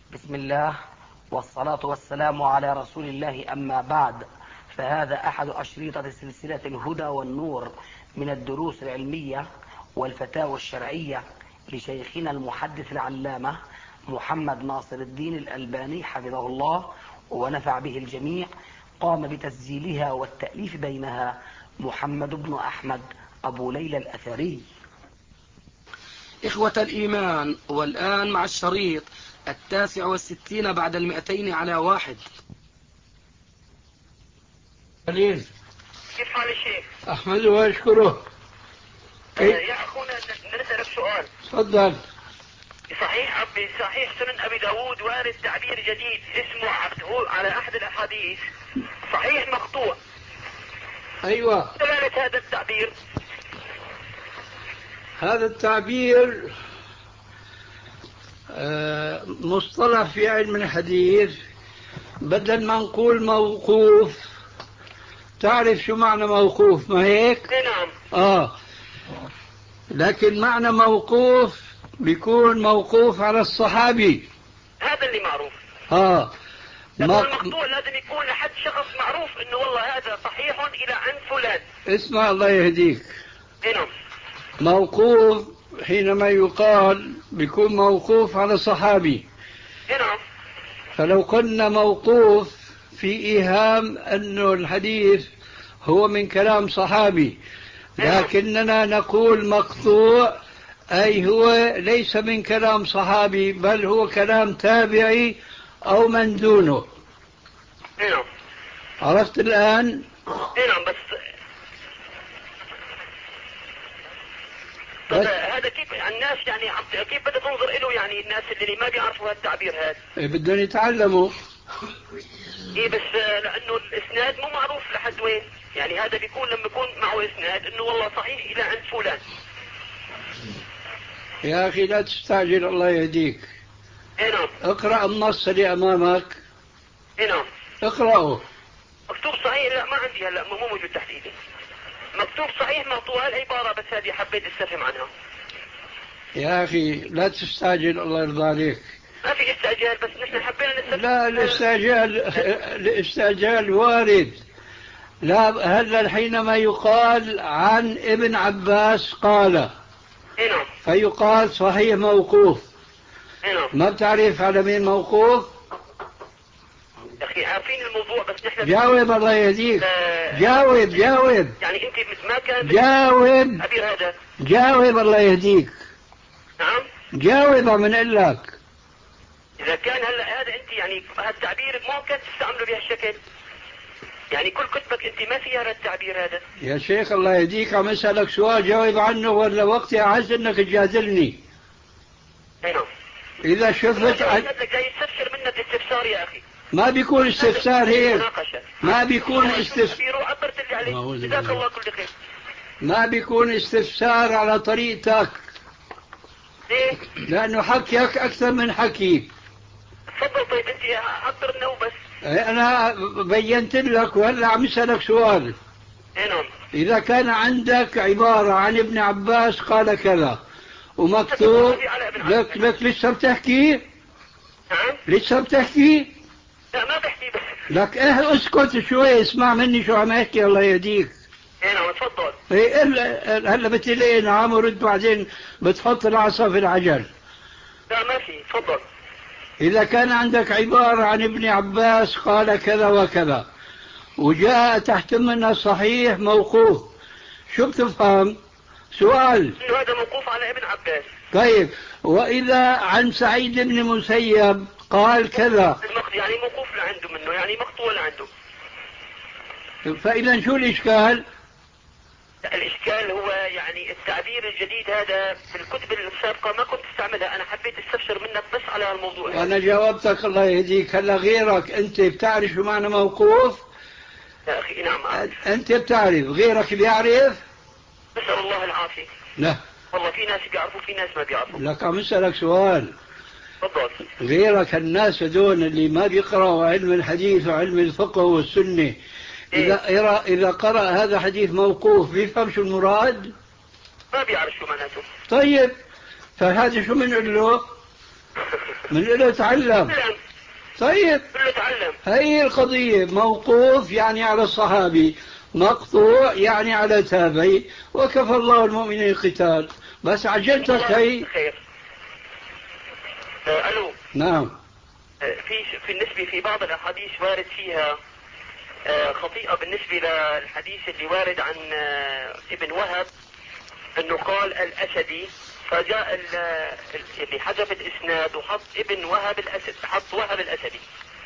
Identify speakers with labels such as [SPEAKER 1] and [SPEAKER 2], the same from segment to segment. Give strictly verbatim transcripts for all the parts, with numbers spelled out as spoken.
[SPEAKER 1] بسم الله والصلاة والسلام على رسول الله، أما بعد، فهذا أحد أشريطة سلسلة الهدى والنور من الدروس العلمية والفتاوى الشرعية لشيخنا المحدث العلامة محمد ناصر الدين الألباني حفظه الله ونفع به الجميع. قام بتسجيلها والتأليف بينها محمد بن أحمد أبو ليلى الأثري.
[SPEAKER 2] إخوة الإيمان، والآن مع الشريط التاسع والستين بعد المئتين على واحد.
[SPEAKER 3] خليل،
[SPEAKER 4] كيف حال الشيخ؟
[SPEAKER 3] أحمده وأشكره.
[SPEAKER 4] آه يا أخونا نسألك سؤال.
[SPEAKER 3] تفضل.
[SPEAKER 4] صحيح أبي صحيح سنن أبي داود وارد تعبير جديد اسمه عبده على أحد الأحاديث صحيح مقطوع.
[SPEAKER 3] أيوة،
[SPEAKER 4] دلالة هذا التعبير.
[SPEAKER 3] هذا التعبير آه، مصطلح في علم الحديث، بدل ما نقول موقوف. تعرف شو معنى موقوف ما هيك؟
[SPEAKER 4] نعم.
[SPEAKER 3] آه لكن معنى موقوف بيكون موقوف على الصحابي.
[SPEAKER 4] هذا اللي معروف.
[SPEAKER 3] آه
[SPEAKER 4] لكن
[SPEAKER 3] ما...
[SPEAKER 4] المقطوع لازم يكون لحد شخص معروف انه والله هذا صحيح الى عن فلان.
[SPEAKER 3] اسمع الله يهديك.
[SPEAKER 4] نعم.
[SPEAKER 3] موقوف حينما يقال بيكون موقوف على صحابي.
[SPEAKER 4] نعم.
[SPEAKER 3] فلو قلنا موقوف في إيهام أنه الحديث هو من كلام صحابي، لكننا نقول مقطوع، أي هو ليس من كلام صحابي بل هو كلام تابعي أو من دونه.
[SPEAKER 4] نعم.
[SPEAKER 3] عرفت الآن؟
[SPEAKER 4] نعم. بس طب هذا كيف الناس يعني كيف بدها تنظر له، يعني الناس اللي ما بيعرفوا هذا التعبير هذا؟
[SPEAKER 3] إيه، بدهم يتعلموا.
[SPEAKER 4] ايه بس لانه الاسناد مو معروف لحد وين، يعني هذا بيكون لما يكون معه اسناد انه والله صحيح الى عند فلان.
[SPEAKER 3] يا أخي لا تستعجل الله يهديك.
[SPEAKER 4] ايه نعم.
[SPEAKER 3] اقرأ النص اللي أمامك.
[SPEAKER 4] ايه نعم.
[SPEAKER 3] اقرأه.
[SPEAKER 4] مكتوب صحيح، لا ما عندي هلا مو موجود تحت ايدي. مكتوب صحيح مقطوع العبارة، بس هذه حبيت استفهم عنها.
[SPEAKER 3] يا أخي لا تستعجل الله يرضى عليك.
[SPEAKER 4] ما في استعجال، بس نحن حبينا نستفهم.
[SPEAKER 3] لا، الاستعجال الاستعجال وارد. لا، هلا حينما يقال عن ابن عباس قال،
[SPEAKER 4] ايه نعم.
[SPEAKER 3] فيقال صحيح موقوف.
[SPEAKER 4] ايه نعم.
[SPEAKER 3] ما بتعرف على مين موقوف؟
[SPEAKER 4] يا اخي عارفين الموضوع، بس نحن
[SPEAKER 3] جاوب الله يهديك.
[SPEAKER 4] آه
[SPEAKER 3] جاوب جاوب
[SPEAKER 4] يعني انت ما كان
[SPEAKER 3] جاوب
[SPEAKER 4] تعبير هذا.
[SPEAKER 3] جاوب الله يهديك.
[SPEAKER 4] نعم.
[SPEAKER 3] جاوب من قال لك.
[SPEAKER 4] اذا كان هلا هذا انت يعني هذا التعبير ممكن تستعمله بهالشكل، يعني كل كتبك انت ما فيها هذا التعبير هذا.
[SPEAKER 3] يا شيخ الله يهديك، عم اسالك سؤال جاوب عنه، ولا وقتي اعز انك تجادلني.
[SPEAKER 4] اي نعم.
[SPEAKER 3] اذا شفت عن...
[SPEAKER 4] جاي يستفسر منك استفسار يا اخي.
[SPEAKER 3] ما بيكون استفسار هيك. ما بيكون استفسار.
[SPEAKER 4] عبرت اللي عليك، جزاك الله كل خير.
[SPEAKER 3] ما بيكون استفسار على طريقتك.
[SPEAKER 4] ليه؟
[SPEAKER 3] لانه حكيك اكثر من حكي.
[SPEAKER 4] تفضل. طيب انت عبر لنا وبس.
[SPEAKER 3] انا بينت لك وهلا عم اسالك سؤال.
[SPEAKER 4] اي نعم.
[SPEAKER 3] اذا كان عندك عباره عن ابن عباس قال كذا ومكتوب لك لك لسه بتحكي؟
[SPEAKER 4] نعم.
[SPEAKER 3] لسه بتحكي؟
[SPEAKER 4] لا ما بحكي بس.
[SPEAKER 3] لك اه اسكت شوي، اسمع مني شو عم احكي الله يهديك.
[SPEAKER 4] اي نعم تفضل.
[SPEAKER 3] ايه هلا بتقول نعم ورد، بعدين بتحط العصا في العجل.
[SPEAKER 4] لا ما في، تفضل.
[SPEAKER 3] إذا كان عندك عبارة عن ابن عباس قال كذا وكذا وجاء تحت منها صحيح موقوف، شو بتفهم؟ سؤال.
[SPEAKER 4] إنه هذا موقوف على ابن عباس.
[SPEAKER 3] طيب، وإذا عن سعيد بن مسيب قال كذا،
[SPEAKER 4] يعني موقوف لعنده منه، يعني مقطوع لعنده.
[SPEAKER 3] فإذا شو الإشكال؟
[SPEAKER 4] الإشكال هو يعني التعبير الجديد هذا في الكتب السابقة ما كنت استعملها، أنا حبيت استفسر منك بس على الموضوع.
[SPEAKER 3] وأنا جاوبتك الله يهديك. هلا غيرك أنت بتعرف شو معنى موقوف؟
[SPEAKER 4] يا أخي نعم أعرف.
[SPEAKER 3] أنت بتعرف، غيرك بيعرف؟
[SPEAKER 4] نسأل الله العافية.
[SPEAKER 3] لا
[SPEAKER 4] والله في ناس بيعرفوا في ناس ما بيعرفوا.
[SPEAKER 3] لك عم اسألك سؤال.
[SPEAKER 4] تفضل.
[SPEAKER 3] غيرك الناس هذول اللي ما بيقرأوا علم الحديث وعلم الفقه والسنة، إذا إيه؟ إذا قرأ هذا حديث موقوف بيفهم شو المراد؟
[SPEAKER 4] ما بيعرف شو معناته.
[SPEAKER 3] طيب، فهذا شو بنقول له؟ من له تعلم. طيب
[SPEAKER 4] كله تعلم.
[SPEAKER 3] هي القضية، موقوف يعني على الصحابي، مقطوع يعني على تابعي، وكفى الله المؤمنين القتال. بس عجلتك هي.
[SPEAKER 4] خير. آه، الو.
[SPEAKER 3] نعم.
[SPEAKER 4] آه، في في النسبة في بعض الاحاديث وارد فيها آه، خطيئة بالنسبة للحديث اللي وارد عن آه، ابن وهب انه قال الاسدي، فجاء اللي حذف الاسناد وحط ابن وهب الاسد، حط وهب الاسدي.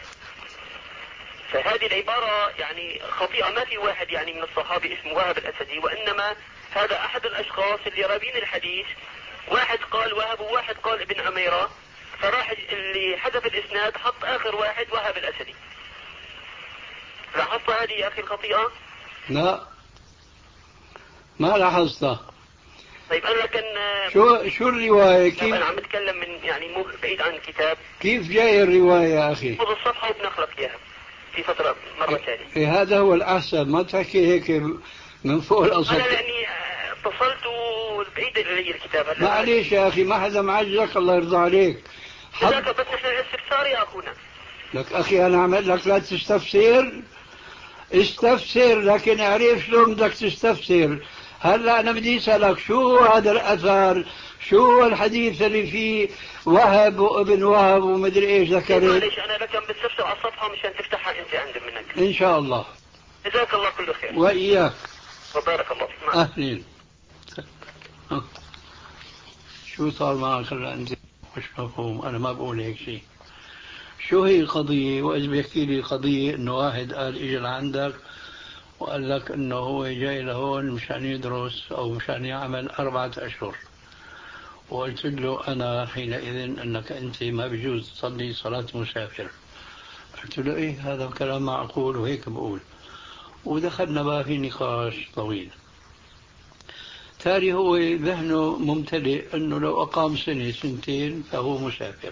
[SPEAKER 4] فهذه العبارة يعني خطيئة، ما في واحد يعني من الصحابة اسمه وهب الاسدي، وانما هذا احد الاشخاص اللي رابين الحديث، واحد قال وهب وواحد قال ابن عميرة، فراح اللي حذف الاسناد حط اخر واحد وهب الاسدي. لاحظت هذه يا اخي الخطيئة؟
[SPEAKER 3] لا ما لاحظتها.
[SPEAKER 4] طيب انا كان
[SPEAKER 3] شو شو الرواية؟ كيف
[SPEAKER 4] انا عم بتكلم من يعني مو بعيد عن الكتاب.
[SPEAKER 3] كيف جاي الرواية يا أخي؟
[SPEAKER 4] خذ الصفحة وبنخلق اياها في فترة مرة ثانية.
[SPEAKER 3] إيه هذا هو الأحسن، ما تحكي هيك من فوق الأسطح.
[SPEAKER 4] انا يعني اتصلت بعيد علي الكتاب هلا.
[SPEAKER 3] معليش يا أخي، ما حدا معجلك، الله يرضى عليك.
[SPEAKER 4] حد... بس نحن استفسار يا اخونا.
[SPEAKER 3] لك أخي أنا عمل لك لا تستفسر، استفسر، لكن اعرف شلون بدك تستفسر. هلا أنا بدي أسألك شو هذا الأثر، شو الحديث اللي فيه وهب وابن وهب ومدري إيش ذكرت؟
[SPEAKER 4] معليش أنا لك بستفسر على الصفحة مشان تفتحها أنت عند منك.
[SPEAKER 3] إن شاء الله.
[SPEAKER 4] جزاك الله كل خير.
[SPEAKER 3] وإياك.
[SPEAKER 4] وبارك الله فيك.
[SPEAKER 3] أهلين. شو صار معك هلا أنت؟ مش مفهوم، أنا ما بقول هيك شيء. شو هي القضية؟ وإذا بيحكي لي القضية إنه واحد قال إجا لعندك وقال لك إنه هو جاي لهون مشان يدرس أو مشان يعمل أربعة أشهر، وقلت له أنا حينئذ أنك أنت ما بيجوز تصلي صلاة مسافر. قلت له إيه هذا كلام معقول وهيك بقول، ودخلنا بقى في نقاش طويل. تالي هو ذهنه ممتلئ أنه لو أقام سنة سنتين فهو مسافر.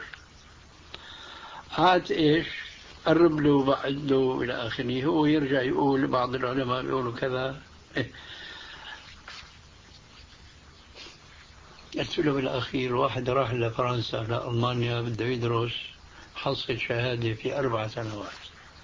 [SPEAKER 3] عاد إيش قرب له بعد له إلى آخره، هو يرجع يقول بعض العلماء بيقولوا كذا. إيه. قلت له بالأخير واحد راح لفرنسا لألمانيا بده يدرس، حصل شهادة في أربع سنوات،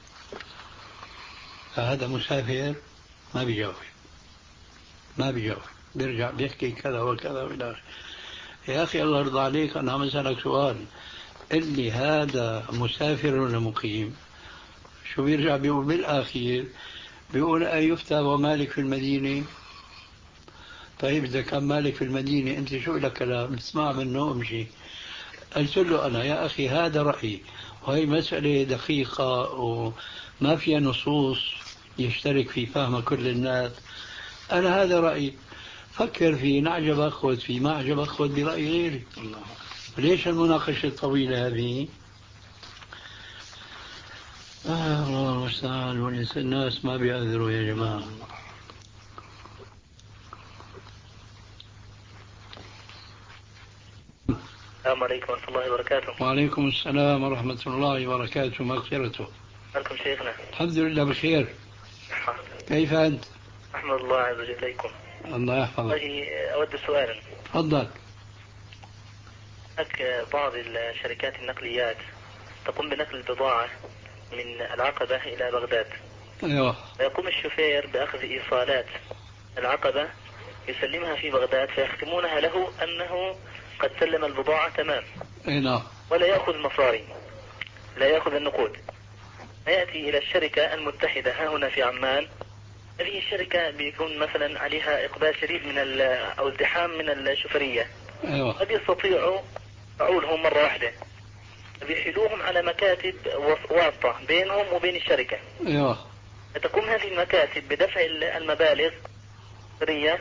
[SPEAKER 3] فهذا مسافر؟ ما بيجاوب ما بيجاوب بيرجع بيحكي كذا وكذا وإلى آخره. يا أخي الله يرضى عليك، أنا عم أسألك سؤال، اللي هذا مسافر ولا مقيم؟ شو بيرجع بيقول بالأخير؟ بيقول أن يفتى ومالك في المدينة. طيب إذا كان مالك في المدينة أنت شو لك كلام تسمع منه امشي. قلت له أنا يا أخي هذا رأيي، وهي مسألة دقيقة وما فيها نصوص يشترك في فهم كل الناس. أنا هذا رأيي، فكر فيه، نعجبك خذ فيه، ما عجبك خذ برأي غيري. ليش المناقشة الطويلة هذه؟ آه الله المستعان، والناس ما بيعذروا يا جماعة.
[SPEAKER 4] السلام عليكم ورحمة الله وبركاته.
[SPEAKER 3] وعليكم السلام ورحمة الله وبركاته مغفرته.
[SPEAKER 4] عليكم شيخنا.
[SPEAKER 3] الحمد لله بخير. كيف أنت؟
[SPEAKER 4] أحمد الله عز وجل إليكم.
[SPEAKER 3] الله يحفظك.
[SPEAKER 4] أود سؤالا.
[SPEAKER 3] تفضل.
[SPEAKER 4] هناك بعض الشركات النقليات تقوم بنقل البضاعة من العقبة إلى بغداد.
[SPEAKER 3] أيوه.
[SPEAKER 4] ويقوم الشوفير بأخذ إيصالات العقبة يسلمها في بغداد، فيختمونها له أنه قد سلم البضاعة تمام.
[SPEAKER 3] أي نعم.
[SPEAKER 4] ولا يأخذ المصاري، لا يأخذ النقود. يأتي إلى الشركة المتحدة ها هنا في عمان. هذه الشركة بيكون مثلا عليها إقبال شديد من أو ازدحام من الشوفرية.
[SPEAKER 3] أيوه.
[SPEAKER 4] قد يستطيعوا عولهم مرة واحدة، بيحيلوهم على مكاتب واسطة بينهم وبين الشركة.
[SPEAKER 3] أيوه.
[SPEAKER 4] تقوم هذه المكاتب بدفع المبالغ الشوفرية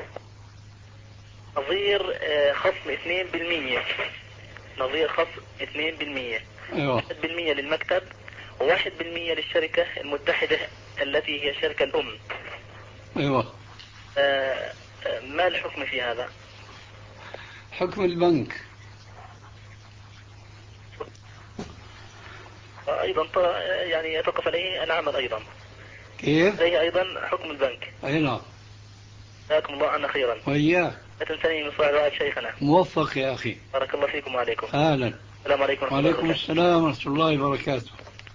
[SPEAKER 4] نظير خصم اثنين بالمئة، نظير خصم اثنين بالمئة.
[SPEAKER 3] أيوه.
[SPEAKER 4] واحد بالمئة للمكتب وواحد بالمئة للشركة المتحدة التي هي الشركة الأم.
[SPEAKER 3] أيوه.
[SPEAKER 4] آه ما الحكم في هذا؟
[SPEAKER 3] حكم البنك.
[SPEAKER 4] أيضا يعني يتوقف عليه العمل أيضا.
[SPEAKER 3] كيف؟
[SPEAKER 4] عليه أيضا حكم البنك.
[SPEAKER 3] أي نعم.
[SPEAKER 4] جزاكم الله عنا خيرا.
[SPEAKER 3] وإياك.
[SPEAKER 4] لا تنسني من صلاة دعاء شيخنا.
[SPEAKER 3] موفق يا أخي.
[SPEAKER 4] بارك الله فيكم وعليكم.
[SPEAKER 3] أهلا.
[SPEAKER 4] السلام عليكم ورحمة الله
[SPEAKER 3] وعليكم
[SPEAKER 4] وبركاته.
[SPEAKER 3] السلام ورحمة الله وبركاته.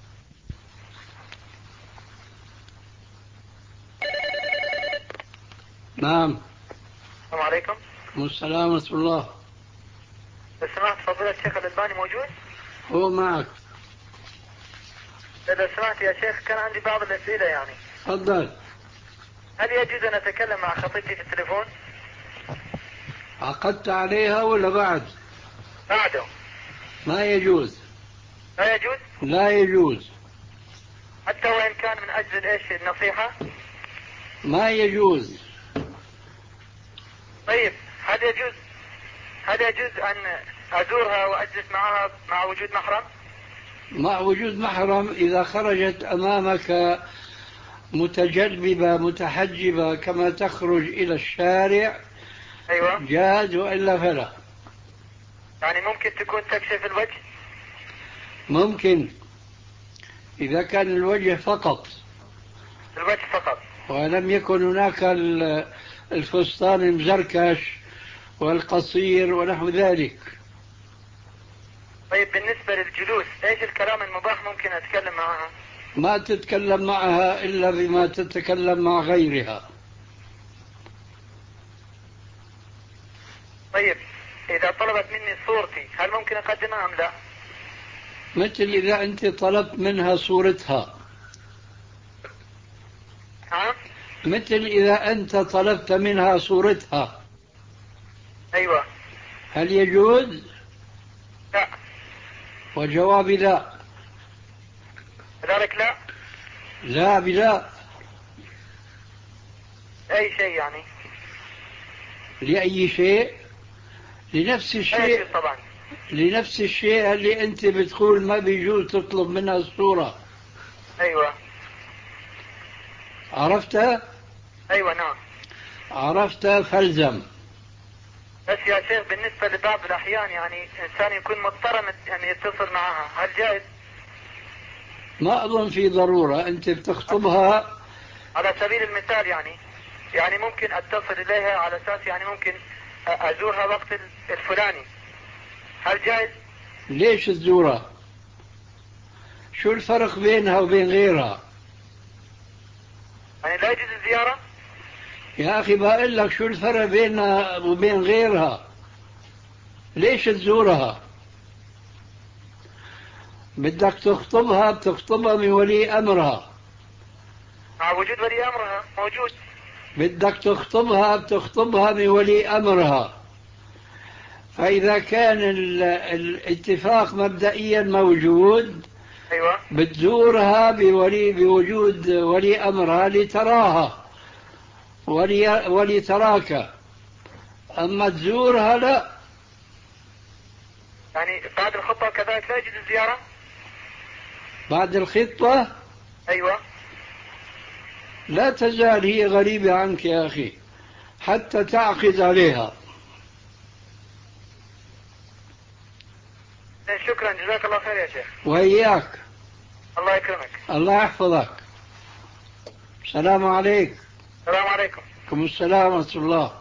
[SPEAKER 3] نعم.
[SPEAKER 4] السلام عليكم.
[SPEAKER 3] السلام ورحمة الله.
[SPEAKER 4] لو سمحت فضيلة الشيخ الألباني موجود؟
[SPEAKER 3] هو معك.
[SPEAKER 4] لو سمحت يا شيخ كان عندي بعض الأسئلة يعني.
[SPEAKER 3] تفضل.
[SPEAKER 4] هل يجوز أن أتكلم مع خطيبتي في التليفون؟
[SPEAKER 3] عقدت عليها ولا بعد؟
[SPEAKER 4] بعده.
[SPEAKER 3] ما يجوز.
[SPEAKER 4] لا يجوز؟
[SPEAKER 3] لا يجوز.
[SPEAKER 4] حتى وإن كان من أجل إيش النصيحة؟
[SPEAKER 3] ما يجوز.
[SPEAKER 4] طيب هل يجوز هل يجوز أن أزورها وأجلس معها مع وجود محرم؟
[SPEAKER 3] مع وجود محرم إذا خرجت أمامك متجلبة متحجبة كما تخرج إلى الشارع
[SPEAKER 4] أيوة.
[SPEAKER 3] جاز، وإلا فلا.
[SPEAKER 4] يعني ممكن تكون تكشف الوجه؟
[SPEAKER 3] ممكن إذا كان الوجه فقط،
[SPEAKER 4] الوجه فقط،
[SPEAKER 3] ولم يكن هناك الفستان المزركش والقصير ونحو ذلك.
[SPEAKER 4] طيب بالنسبة للجلوس ايش الكلام المباح ممكن اتكلم معها؟
[SPEAKER 3] ما تتكلم معها إلا بما تتكلم مع غيرها.
[SPEAKER 4] طيب اذا طلبت مني صورتي هل ممكن اقدمها ام لا؟
[SPEAKER 3] مثل إذا أنت طلبت منها صورتها.
[SPEAKER 4] نعم.
[SPEAKER 3] مثل إذا أنت طلبت منها صورتها.
[SPEAKER 4] ايوه.
[SPEAKER 3] هل يجوز؟
[SPEAKER 4] لا.
[SPEAKER 3] وجوابي لا.
[SPEAKER 4] كذلك لا.
[SPEAKER 3] لا بلا.
[SPEAKER 4] اي شيء يعني؟
[SPEAKER 3] لأي شيء؟ لنفس الشيء.
[SPEAKER 4] طبعا.
[SPEAKER 3] لنفس الشيء اللي أنت بتقول ما بيجوز تطلب منها الصورة.
[SPEAKER 4] ايوه.
[SPEAKER 3] عرفتها؟
[SPEAKER 4] ايوه نعم.
[SPEAKER 3] عرفت فالزم.
[SPEAKER 4] بس يا شيخ بالنسبة لبعض الاحيان يعني انسان يكون مضطر يعني يتصل معها هل جائز؟
[SPEAKER 3] ما أظن في ضرورة. أنت بتخطبها
[SPEAKER 4] على سبيل المثال يعني يعني ممكن اتصل اليها على اساس يعني ممكن ازورها وقت الفلاني هل جائز؟
[SPEAKER 3] ليش تزورها؟ شو الفرق بينها وبين غيرها؟
[SPEAKER 4] يعني لا يجوز الزيارة؟
[SPEAKER 3] يا أخي بقول لك شو الفرق بينها وبين غيرها؟ ليش تزورها؟ بدك تخطبها بتخطبها من ولي أمرها.
[SPEAKER 4] مع وجود ولي أمرها موجود.
[SPEAKER 3] بدك تخطبها بتخطبها من ولي أمرها. فإذا كان الاتفاق مبدئيا موجود
[SPEAKER 4] أيوة.
[SPEAKER 3] بتزورها بولي بوجود ولي أمرها لتراها ولي ولتراك. أما تزورها لا.
[SPEAKER 4] يعني بعد الخطبة كذلك لا يجوز الزيارة؟
[SPEAKER 3] بعد الخطبة
[SPEAKER 4] أيوة.
[SPEAKER 3] لا تزال هي غريبة عنك يا أخي حتى تعقد عليها.
[SPEAKER 4] شكرا جزاك الله خير يا شيخ.
[SPEAKER 3] وإياك.
[SPEAKER 4] الله يكرمك.
[SPEAKER 3] الله يحفظك. السلام عليكم.
[SPEAKER 4] السلام عليكم.
[SPEAKER 3] وعليكم السلام ورحمة الله.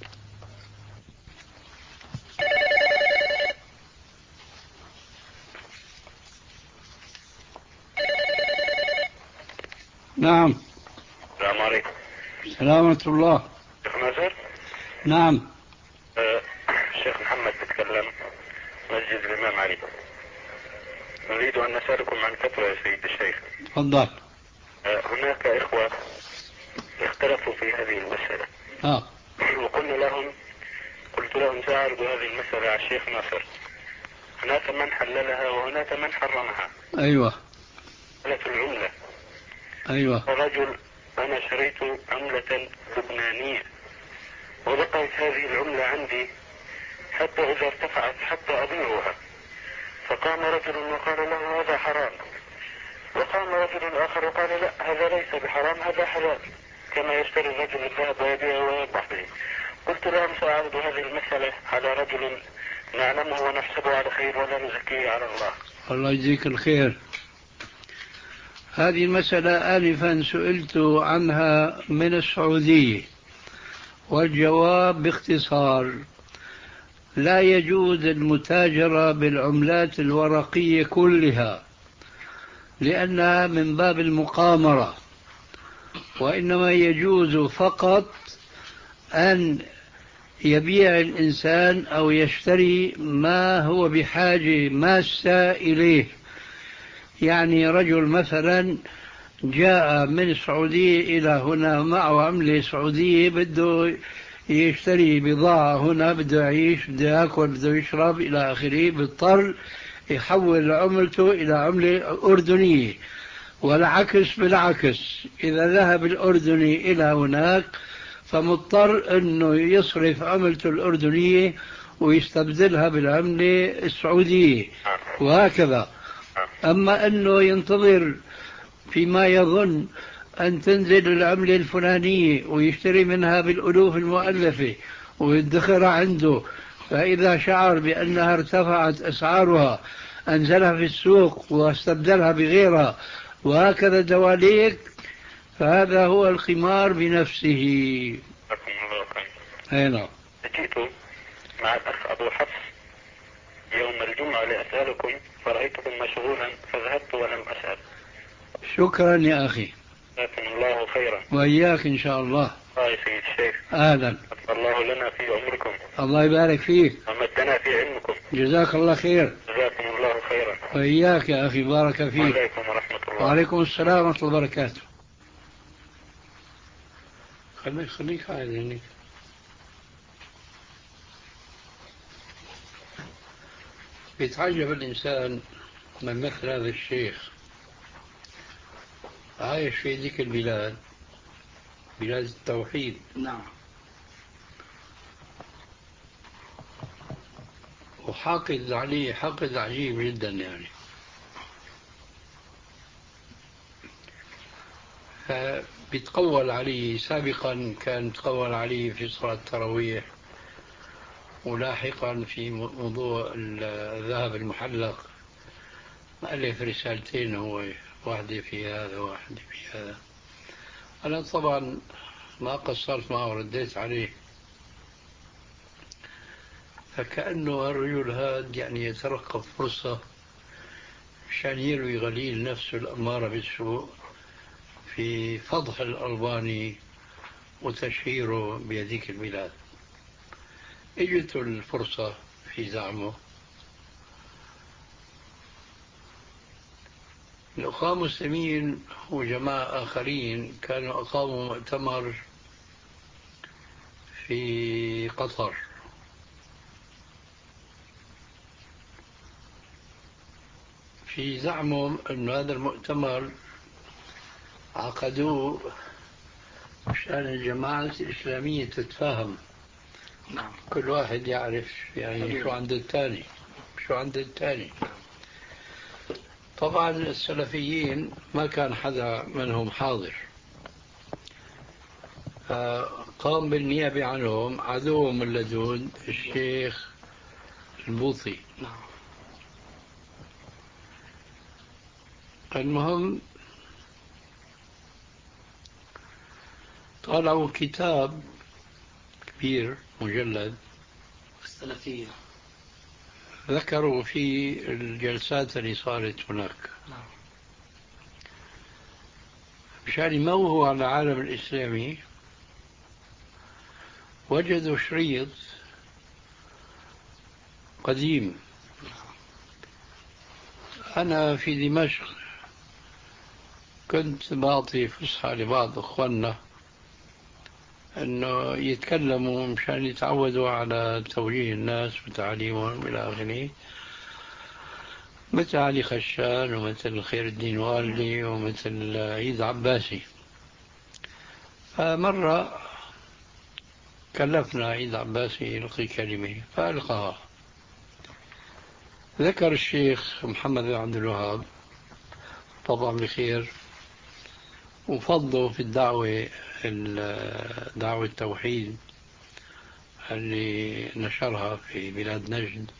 [SPEAKER 3] نعم.
[SPEAKER 5] السلام عليكم.
[SPEAKER 3] السلام ورحمة الله.
[SPEAKER 5] شيخ ناصر.
[SPEAKER 3] نعم.
[SPEAKER 5] أه الشيخ محمد بتكلم مسجد الإمام علي. نريد أن نسألكم عن فتوى يا سيد الشيخ.
[SPEAKER 3] تفضل.
[SPEAKER 5] أه هناك إخوة اختلفوا في هذه المسألة.
[SPEAKER 3] آه.
[SPEAKER 5] وقلنا لهم قلت لهم سأعرض هذه المسألة على الشيخ ناصر. هناك من حللها وهناك من حرمها.
[SPEAKER 3] أيوة.
[SPEAKER 5] مسألة العملة.
[SPEAKER 3] أيوة.
[SPEAKER 5] الرجل أنا شريت عملة لبنانية وبقيت هذه العملة عندي حتى إذا ارتفعت حتى أبيعها. فقام رجل وقال له هذا حرام، وقام رجل آخر وقال لا هذا ليس بحرام هذا حلال، كما يشتري الرجل الذهب ويبيعه ويربح به. قلت لهم سأعرض هذه المسألة على رجل نعلمه ونحسبه على خير ولا نزكيه على الله.
[SPEAKER 3] الله يجزيك الخير. هذه المسألة آنفا سئلت عنها من السعودية، والجواب باختصار لا يجوز المتاجرة بالعملات الورقية كلها لأنها من باب المقامرة، وإنما يجوز فقط أن يبيع الإنسان أو يشتري ما هو بحاجة ماسة إليه. يعني رجل مثلا جاء من السعودية إلى هنا معه عملة سعودية، بده يشتري بضاعة هنا، بده يعيش، بده يأكل، بده يشرب إلى آخره، بيضطر يحول عملته إلى عملة أردنية، والعكس بالعكس، إذا ذهب الأردني إلى هناك فمضطر أنه يصرف عملته الأردنية ويستبدلها بالعملة السعودية، وهكذا. أما أنه ينتظر فيما يظن أن تنزل العملة الفلانية ويشتري منها بالألوف المؤلفة ويدخرها عنده، فإذا شعر بأنها ارتفعت أسعارها أنزلها في السوق واستبدلها بغيرها، وهكذا دواليك، فهذا هو القمار بنفسه. هنا
[SPEAKER 5] جئت مع الأخ أبو حفص يوم الجمعة لأسألكم فرأيتكم مشغولا فذهبت ولم أسأل.
[SPEAKER 3] شكرا يا أخي،
[SPEAKER 5] جزاكم الله خيرا.
[SPEAKER 3] وإياك إن شاء الله.
[SPEAKER 5] الله يا سيد الشيخ.
[SPEAKER 3] أهلا.
[SPEAKER 5] الله لنا في عمركم.
[SPEAKER 3] الله يبارك فيك.
[SPEAKER 5] ومدنا في علمكم.
[SPEAKER 3] جزاك الله خير.
[SPEAKER 5] جزاكم الله خيرا.
[SPEAKER 3] وإياك يا أخي، بارك فيك.
[SPEAKER 5] وعليكم ورحمة الله.
[SPEAKER 3] وعليكم السلام ورحمة الله وبركاته. خليك خليك قاعد هنيك. بيتعجب الإنسان من مثل هذا الشيخ عايش في ذيك البلاد، بلاد التوحيد.
[SPEAKER 2] نعم.
[SPEAKER 3] وحاقد عليه حقد عجيب جدا يعني. فبيتقول عليه، سابقا كان يتقول عليه في صلاة التراويح، ولاحقا في موضوع الذهب المحلق مؤلف رسالتين، هو واحدة في هذا وواحدة في هذا. أنا طبعا ما قصرت معه ورديت عليه، فكأنه الرجل هذا يعني يترقب فرصة مشان يروي غليل نفسه الأمارة بالسوء في فضح الألباني وتشهيره بهذيك البلاد. اجت الفرصة في زعمه. الأخوة المسلمين وجماعة آخرين كانوا أقاموا مؤتمر في قطر، في زعمهم أن هذا المؤتمر عقدوه مشان الجماعة الإسلامية تتفاهم.
[SPEAKER 2] نعم.
[SPEAKER 3] كل واحد يعرف يعني شو عند الثاني، شو عند الثاني. طبعا السلفيين ما كان حدا منهم حاضر، قام بالنيابة عنهم عدوهم اللدود الشيخ البوطي.
[SPEAKER 2] نعم.
[SPEAKER 3] المهم طلعوا كتاب كبير مجلد
[SPEAKER 2] السلفية،
[SPEAKER 3] ذكروا فيه الجلسات اللي صارت هناك.
[SPEAKER 2] نعم.
[SPEAKER 3] مشان يموهوا على العالم الإسلامي وجدوا شريط قديم. أنا في دمشق كنت بعطي فسحة لبعض أخواننا أنه يتكلموا مشان يتعودوا على توجيه الناس وتعليمهم إلى آخره، مثل علي خشان ومثل خير الدين والدي ومثل عيد عباسي. فمرة كلفنا عيد عباسي يلقي كلمة فألقاها. ذكر الشيخ محمد بن عبد الوهاب طبعا بخير، وفضلوا في الدعوة دعوة التوحيد اللي نشرها في بلاد نجد،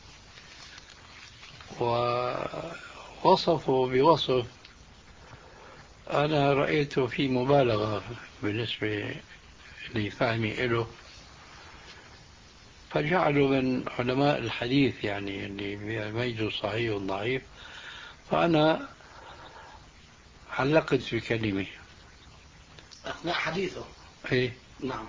[SPEAKER 3] ووصفوا بوصف أنا رأيته في مبالغة بالنسبة لفهمي له. فجعلوا من علماء الحديث يعني اللي بيميزوا الصحيح والضعيف. فأنا علقت في كلمة
[SPEAKER 2] أثناء حديثه.
[SPEAKER 3] إيه؟
[SPEAKER 2] نعم.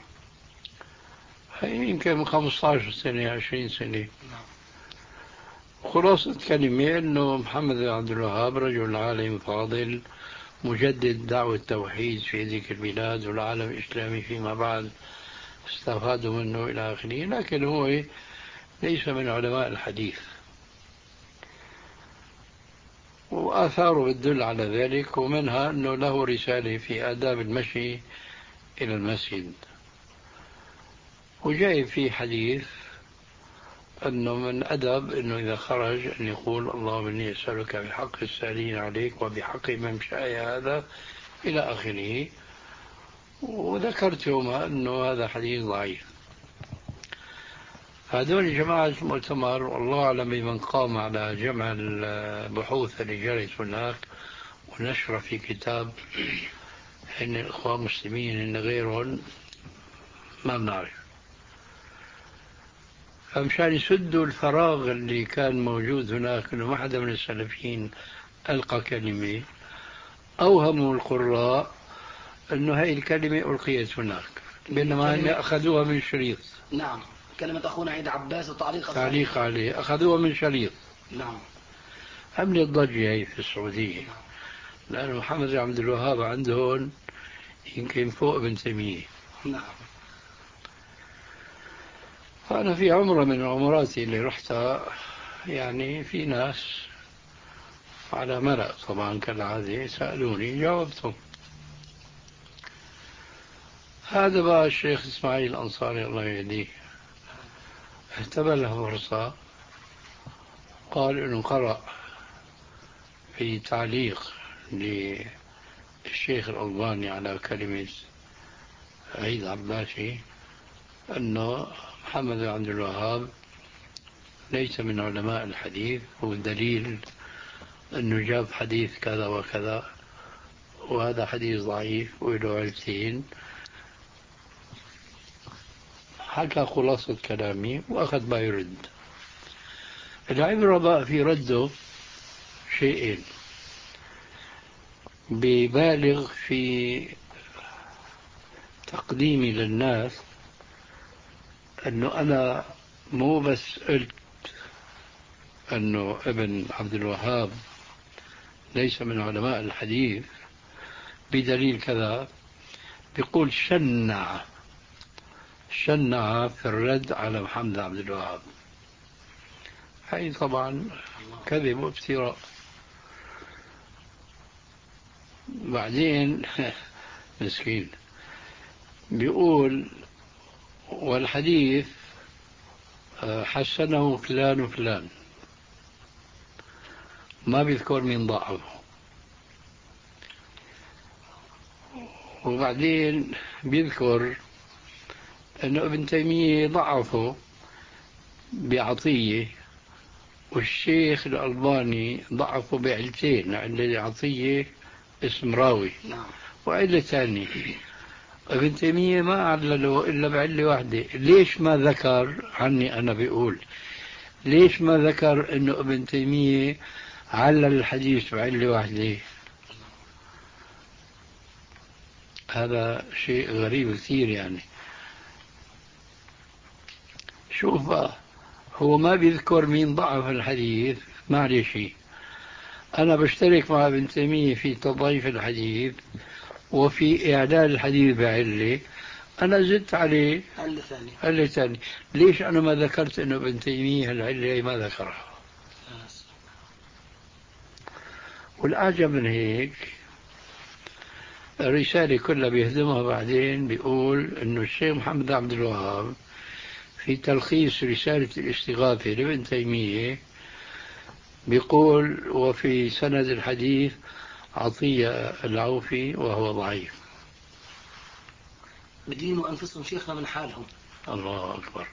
[SPEAKER 3] يمكن من خمسة عشر سنة عشرين سنة.
[SPEAKER 2] نعم.
[SPEAKER 3] خلاصة كلمة أنه محمد بن عبد الوهاب رجل عالم فاضل مجدد دعوة التوحيد في ذيك البلاد والعالم الإسلامي فيما بعد استفادوا منه إلى آخره، لكن هو ليس من علماء الحديث. وآثاره بتدل على ذلك، ومنها أنه له رسالة في آداب المشي إلى المسجد، وجاي في حديث أنه من أدب أنه إذا خرج أن يقول اللهم إني أسألك بحق السائلين عليك وبحق ممشاي هذا إلى آخره. وذكرت يومها أنه هذا حديث ضعيف. هذول جماعة المؤتمر والله أعلم بمن قام على جمع البحوث اللي جرت هناك ونشر في كتاب إن الإخوان المسلمين إن غيرهم ما بنعرف. فمشان يسدوا الفراغ اللي كان موجود هناك إنه ما حدا من السلفيين ألقى كلمة، أوهموا القراء إنه هاي الكلمة ألقيت هناك، بينما هم أخذوها من شريط.
[SPEAKER 2] نعم. كلمة أخونا عيد عباس وتعليق
[SPEAKER 3] تعليق عليه أخذوها من شريط.
[SPEAKER 2] نعم.
[SPEAKER 3] عملت ضجة هي في السعودية. نعم. لأن محمد بن عبد الوهاب عندهم يمكن فوق ابن تيمية.
[SPEAKER 2] نعم.
[SPEAKER 3] فأنا في عمرة من عمراتي اللي رحتها يعني في ناس على ملأ طبعا كالعادة سألوني جاوبتهم. هذا بقى الشيخ إسماعيل الأنصاري الله يهديه اهتبل له فرصة، قال إنه قرأ في تعليق للشيخ الألباني على كلمة عيد عباسي أنه محمد بن عبد الوهاب ليس من علماء الحديث، والدليل أنه جاب حديث كذا وكذا وهذا حديث ضعيف وله علتين. حكى خلاصة كلامي وأخذ ما يرد. العبرة بقى في رده شيئين: ببالغ في تقديمي للناس أنه أنا مو بس قلت أنه ابن عبد الوهاب ليس من علماء الحديث بدليل كذا، بيقول شنع شنع في الرد على محمد عبد الوهاب. هاي طبعا كذب وافتراء. بعدين مسكين بيقول والحديث حسنه فلان وفلان، ما بيذكر مين ضعفه. وبعدين بيذكر أنه ابن تيمية ضعفه بعطية، والشيخ الألباني ضعفه بعلتين: علة عطية اسم راوي، وعلة ثانية. ابن تيمية ما علله إلا بعلة واحدة. ليش ما ذكر عني أنا بيقول ليش ما ذكر أنه ابن تيمية علل الحديث بعلة واحدة؟ هذا شيء غريب كثير. يعني شوف بقى، هو ما بيذكر مين ضعف الحديث، معلش أنا بشترك مع ابن تيمية في تضعيف الحديث وفي إعلال الحديث بعلة، أنا زدت عليه
[SPEAKER 2] علة ثانية.
[SPEAKER 3] علة ثانية. ليش أنا ما ذكرت أنه ابن تيمية العلة ما ذكرها؟ والأعجب من هيك الرسالة كلها بيهدمها بعدين، بيقول أنه الشيخ محمد عبد الوهاب في تلخيص رسالة الاستغاثة لابن تيمية بيقول وفي سند الحديث عطية العوفي وهو ضعيف.
[SPEAKER 2] بدينوا أنفسهم شيخنا من حالهم.
[SPEAKER 3] الله أكبر.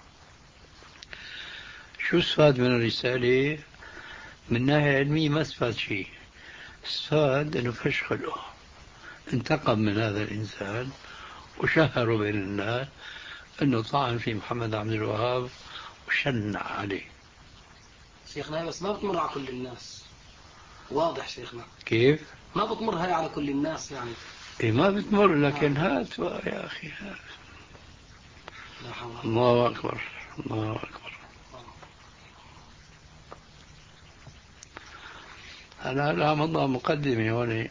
[SPEAKER 3] شو استفاد من الرسالة؟ من ناحية علمية ما استفاد شيء. استفاد أنه فش خلقه، انتقم من هذا الإنسان وشهروا بين الناس أنه طعن في محمد عبد الوهاب وشنع عليه.
[SPEAKER 2] شيخنا بس ما بتمر على كل الناس، واضح شيخنا.
[SPEAKER 3] كيف؟
[SPEAKER 2] ما بتمر هاي على كل الناس يعني.
[SPEAKER 3] إيه ما بتمر، لكن هات يا أخي هات.
[SPEAKER 2] لا حول ولا قوة.
[SPEAKER 3] الله أكبر الله أكبر. أنا لا مضى مقدمة هون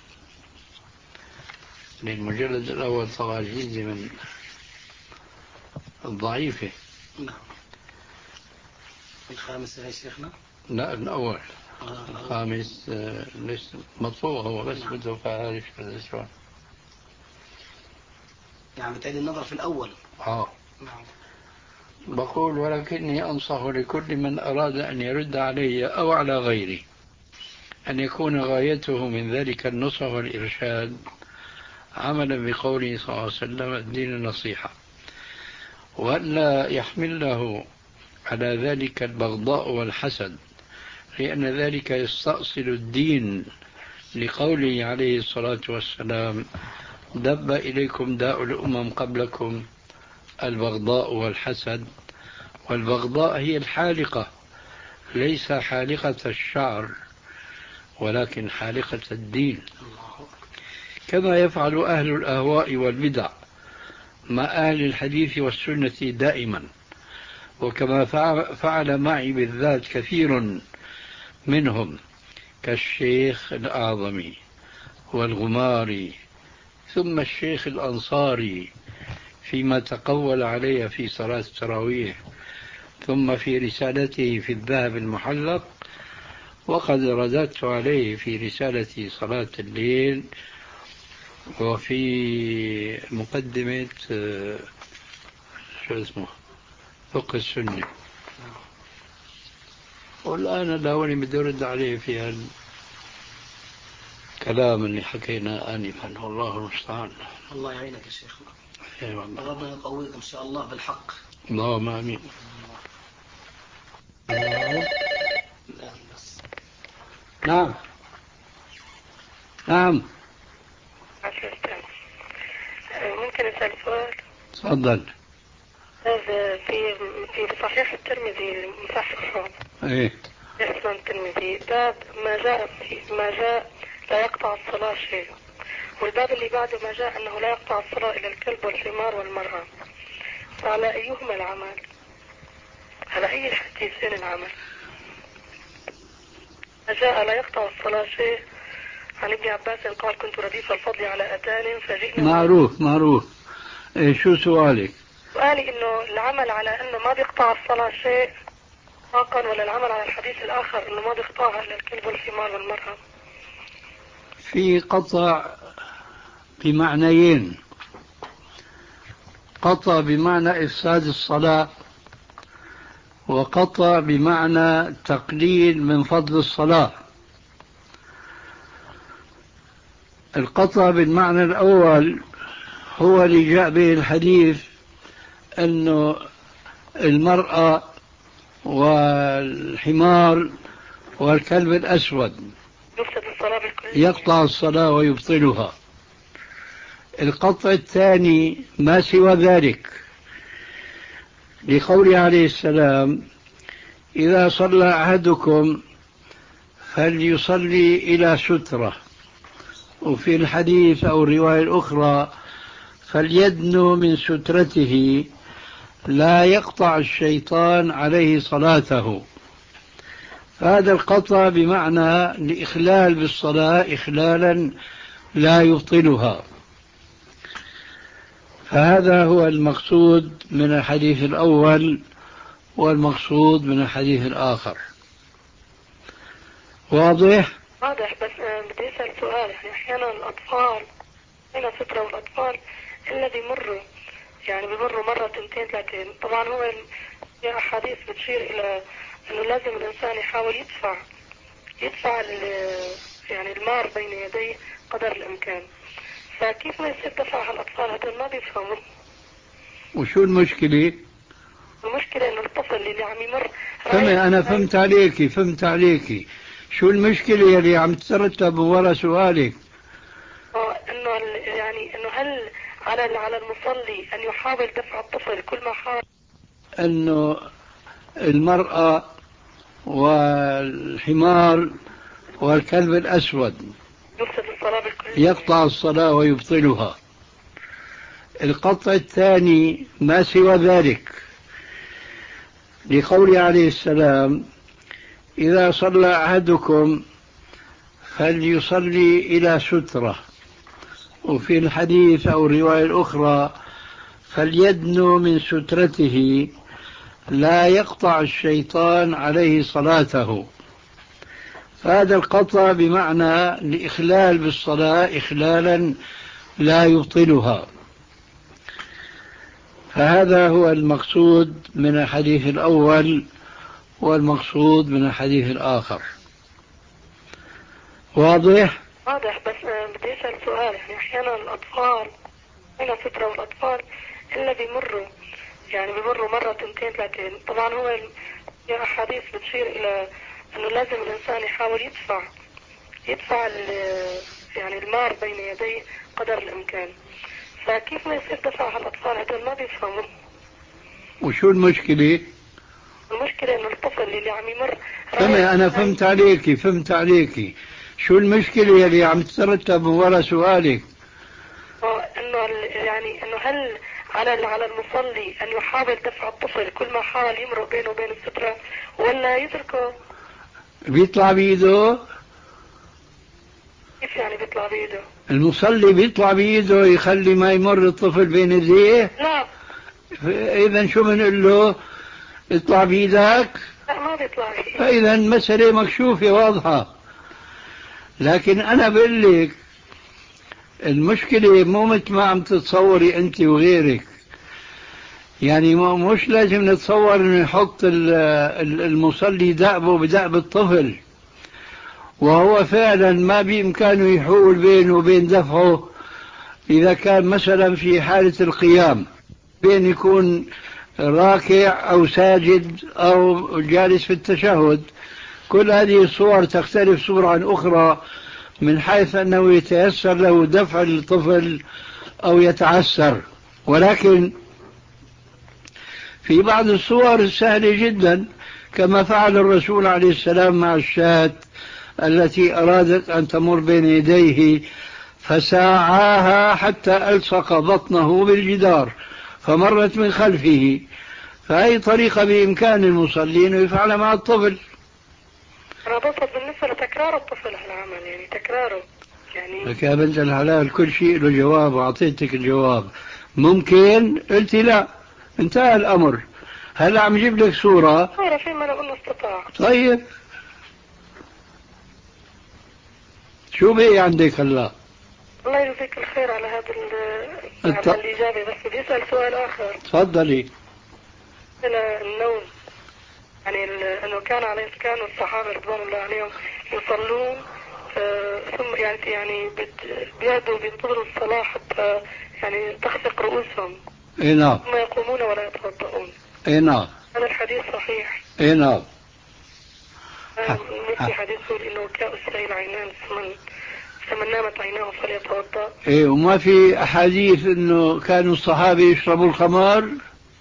[SPEAKER 3] للمجلد الأول طبعا جيزي من الضعيفة.
[SPEAKER 2] نعم. الخامس يا شيخنا؟
[SPEAKER 3] لا الأول.
[SPEAKER 2] آه.
[SPEAKER 3] الخامس ليس مطبوع هو بس
[SPEAKER 2] نعم.
[SPEAKER 3] بده فعالش في الأسوان.
[SPEAKER 2] يعني بتعيد النظر في الأول.
[SPEAKER 3] آه.
[SPEAKER 2] نعم.
[SPEAKER 3] بقول ولكني أنصح لكل من أراد أن يرد علي أو على غيري أن يكون غايته من ذلك النصح والإرشاد عملا بقوله صلى الله عليه وسلم الدين النصيحة، وألا يحمل له على ذلك البغضاء والحسد، لأن ذلك يستأصل الدين، لقوله عليه الصلاة والسلام دب إليكم داء الأمم قبلكم البغضاء والحسد. والبغضاء هي الحالقة، ليس حالقة الشعر ولكن حالقة الدين، كما يفعل أهل الأهواء والبدع مع أهل الحديث والسنة دائما، وكما فعل معي بالذات كثير منهم كالشيخ الأعظمي والغماري ثم الشيخ الأنصاري فيما تقول علي في صلاة التراويح، ثم في رسالته في الذهب المحلق، وقد رددت عليه في رسالة صلاة الليل وفي مقدمة شو اسمه فقه السنة. والآن داوني بدي أرد عليه في الكلام اللي حكينا آنفا، والله المستعان.
[SPEAKER 2] الله يعينك يا شيخنا.
[SPEAKER 3] اي والله.
[SPEAKER 2] ربنا يقويك إن شاء الله بالحق.
[SPEAKER 3] اللهم آمين. نعم نعم.
[SPEAKER 4] ممكن أسأل سؤال؟
[SPEAKER 3] تفضل.
[SPEAKER 4] هذا في في صحيح الترمذي المصحح
[SPEAKER 3] ايه
[SPEAKER 4] اسم الترمذي باب ما جاء في ما جاء لا يقطع الصلاة شيء، والباب اللي بعده ما جاء أنه لا يقطع الصلاة إلى الكلب والحمار والمرأة، فعلى أيهما العمل؟ على أي الحديثين العمل؟ ما جاء لا يقطع الصلاة شيء عن ابن عباس قال كنت رديف الفضل على أتان فجئنا.
[SPEAKER 3] معروف معروف. إيه شو سؤالك؟
[SPEAKER 4] سؤالي إنه العمل على إنه ما بيقطع الصلاة شيء طاقا، ولا العمل على الحديث الآخر إنه ما بيقطعها إلا الكلب والحمار والمرأة؟
[SPEAKER 3] في قطع بمعنيين: قطع بمعنى إفساد الصلاة، وقطع بمعنى تقليل من فضل الصلاة. القطع بالمعنى الأول هو اللي جاء به الحديث أنه المرأة والحمار والكلب الأسود يقطع الصلاة ويبطلها. القطع الثاني ما سوى ذلك، لقوله عليه السلام إذا صلى أحدكم فليصلي إلى سترة، وفي الحديث أو الرواية الأخرى فليدنو من سترته لا يقطع الشيطان عليه صلاته. هذا القطع بمعنى الإخلال بالصلاة إخلالا لا يبطلها. فهذا هو المقصود من الحديث الأول والمقصود من الحديث الآخر. واضح؟
[SPEAKER 4] واضح، بس بدي أسأل سؤال. يعني أحيانا الأطفال هنا فترة، والأطفال الذي مروا يعني بمروا مرة تنتين ثلاثين، طبعا هو في أحاديث بتشير إلى أنه لازم الإنسان يحاول يدفع يدفع يعني المار بين يديه قدر الإمكان، فكيف ما يصير دفع الأطفال هذول ما بيفهموا؟
[SPEAKER 3] وشو المشكلة؟
[SPEAKER 4] المشكلة إنه الطفل اللي عم يمر
[SPEAKER 3] سمع أنا فهمت عليكي فهمت عليكي شو المشكلة اللي عم تترتب ورا سؤالك؟
[SPEAKER 4] اه إنه يعني إنه هل على على المصلي أن يحاول دفع الطفل كل ما حاول؟
[SPEAKER 3] أنه المرأة والحمار والكلب الأسود يقطع الصلاة ويبطلها. القطع الثاني ما سوى ذلك، لقوله عليه السلام: إذا صلى أحدكم فليصلي إلى سترة، وفي الحديث أو الرواية الأخرى: فليدنو من سترته لا يقطع الشيطان عليه صلاته. فهذا القطع بمعنى الإخلال بالصلاة إخلالا لا يبطلها. فهذا هو المقصود من الحديث الأول والمقصود من الحديث الآخر. واضح؟
[SPEAKER 6] واضح. بس بدي أسأل سؤال. يعني أحيانا الأطفال هنا فترة، والأطفال إلا بيمروا يعني بيمروا مرة تنتين ثلاثين. طبعا هو في أحاديث بتشير إلى أنه لازم الإنسان يحاول يدفع يدفع يعني المال بين يديه قدر الإمكان. فكيف ما يصير دفع الأطفال هذول ما بيفهموا؟
[SPEAKER 3] وشو المشكلة؟
[SPEAKER 6] المشكلة إنه الطفل اللي عم يمر
[SPEAKER 3] فهمي أنا فهمت عليكي فهمت عليكي شو المشكلة اللي عم تترتب من وراء سؤالك؟
[SPEAKER 6] إنه يعني إنه هل على على المصلي أن يحاول دفع الطفل كل ما حاول يمر بينه وبين السترة، ولا يتركه؟
[SPEAKER 3] بيطلع بإيده؟
[SPEAKER 6] كيف يعني بيطلع بإيده؟
[SPEAKER 3] المصلي بيطلع بإيده يخلي ما يمر الطفل بين يديه؟
[SPEAKER 6] لا.
[SPEAKER 3] إذا شو بنقول له؟ اطلع بإيدك؟
[SPEAKER 6] لا ما بيطلع بإيده.
[SPEAKER 3] فإذا مسألة مكشوفة واضحة. لكن أنا بقول لك المشكلة مو مثل ما عم تتصوري أنت وغيرك. يعني مش لازم نتصور أنه يحط المصلي دأبه بدأب الطفل، وهو فعلا ما بإمكانه يحول بينه وبين دفعه. إذا كان مثلا في حالة القيام بين يكون راكع أو ساجد أو جالس في التشهد، كل هذه الصور تختلف صورة عن أخرى من حيث أنه يتيسر له دفع الطفل أو يتعسر. ولكن في بعض الصور سهلة جدا، كما فعل الرسول عليه السلام مع الشاة التي أرادت أن تمر بين يديه فساعاها حتى ألصق بطنه بالجدار فمرت من خلفه. فهي طريقة بإمكان المصلين يفعل مع الطفل.
[SPEAKER 6] أنا بصد بالنسبة لتكرار الطفل هالعمل، يعني تكراره يعني.
[SPEAKER 3] لك يا بنت الحلال كل شيء له جواب، وأعطيتك الجواب. ممكن قلت لا، انتهى الأمر. هلا عم جيب لك صورة
[SPEAKER 6] صورة فيما لو أنه استطاع.
[SPEAKER 3] طيب شو بقي عندك هلا؟
[SPEAKER 6] الله يجزيك الخير على هذا الت... على الإجابة. بس بدي أسأل سؤال آخر.
[SPEAKER 3] تفضلي.
[SPEAKER 6] إلى النوم، يعني أنه كان عليه كانوا الصحابة رضوان الله عليهم يصلون آه ثم يعني يعني بيهدوا بينتظروا الصلاة حتى يعني تخفق رؤوسهم.
[SPEAKER 3] اي نعم.
[SPEAKER 6] ثم يقومون ولا يتوضؤون.
[SPEAKER 3] اي نعم.
[SPEAKER 6] هذا الحديث صحيح.
[SPEAKER 3] اي نعم.
[SPEAKER 6] في حديث يقول إنه كاء السيل عينان فمن فمن نامت عيناه فليتوضأ.
[SPEAKER 3] ايه، وما في أحاديث إنه كانوا الصحابة يشربوا الخمار؟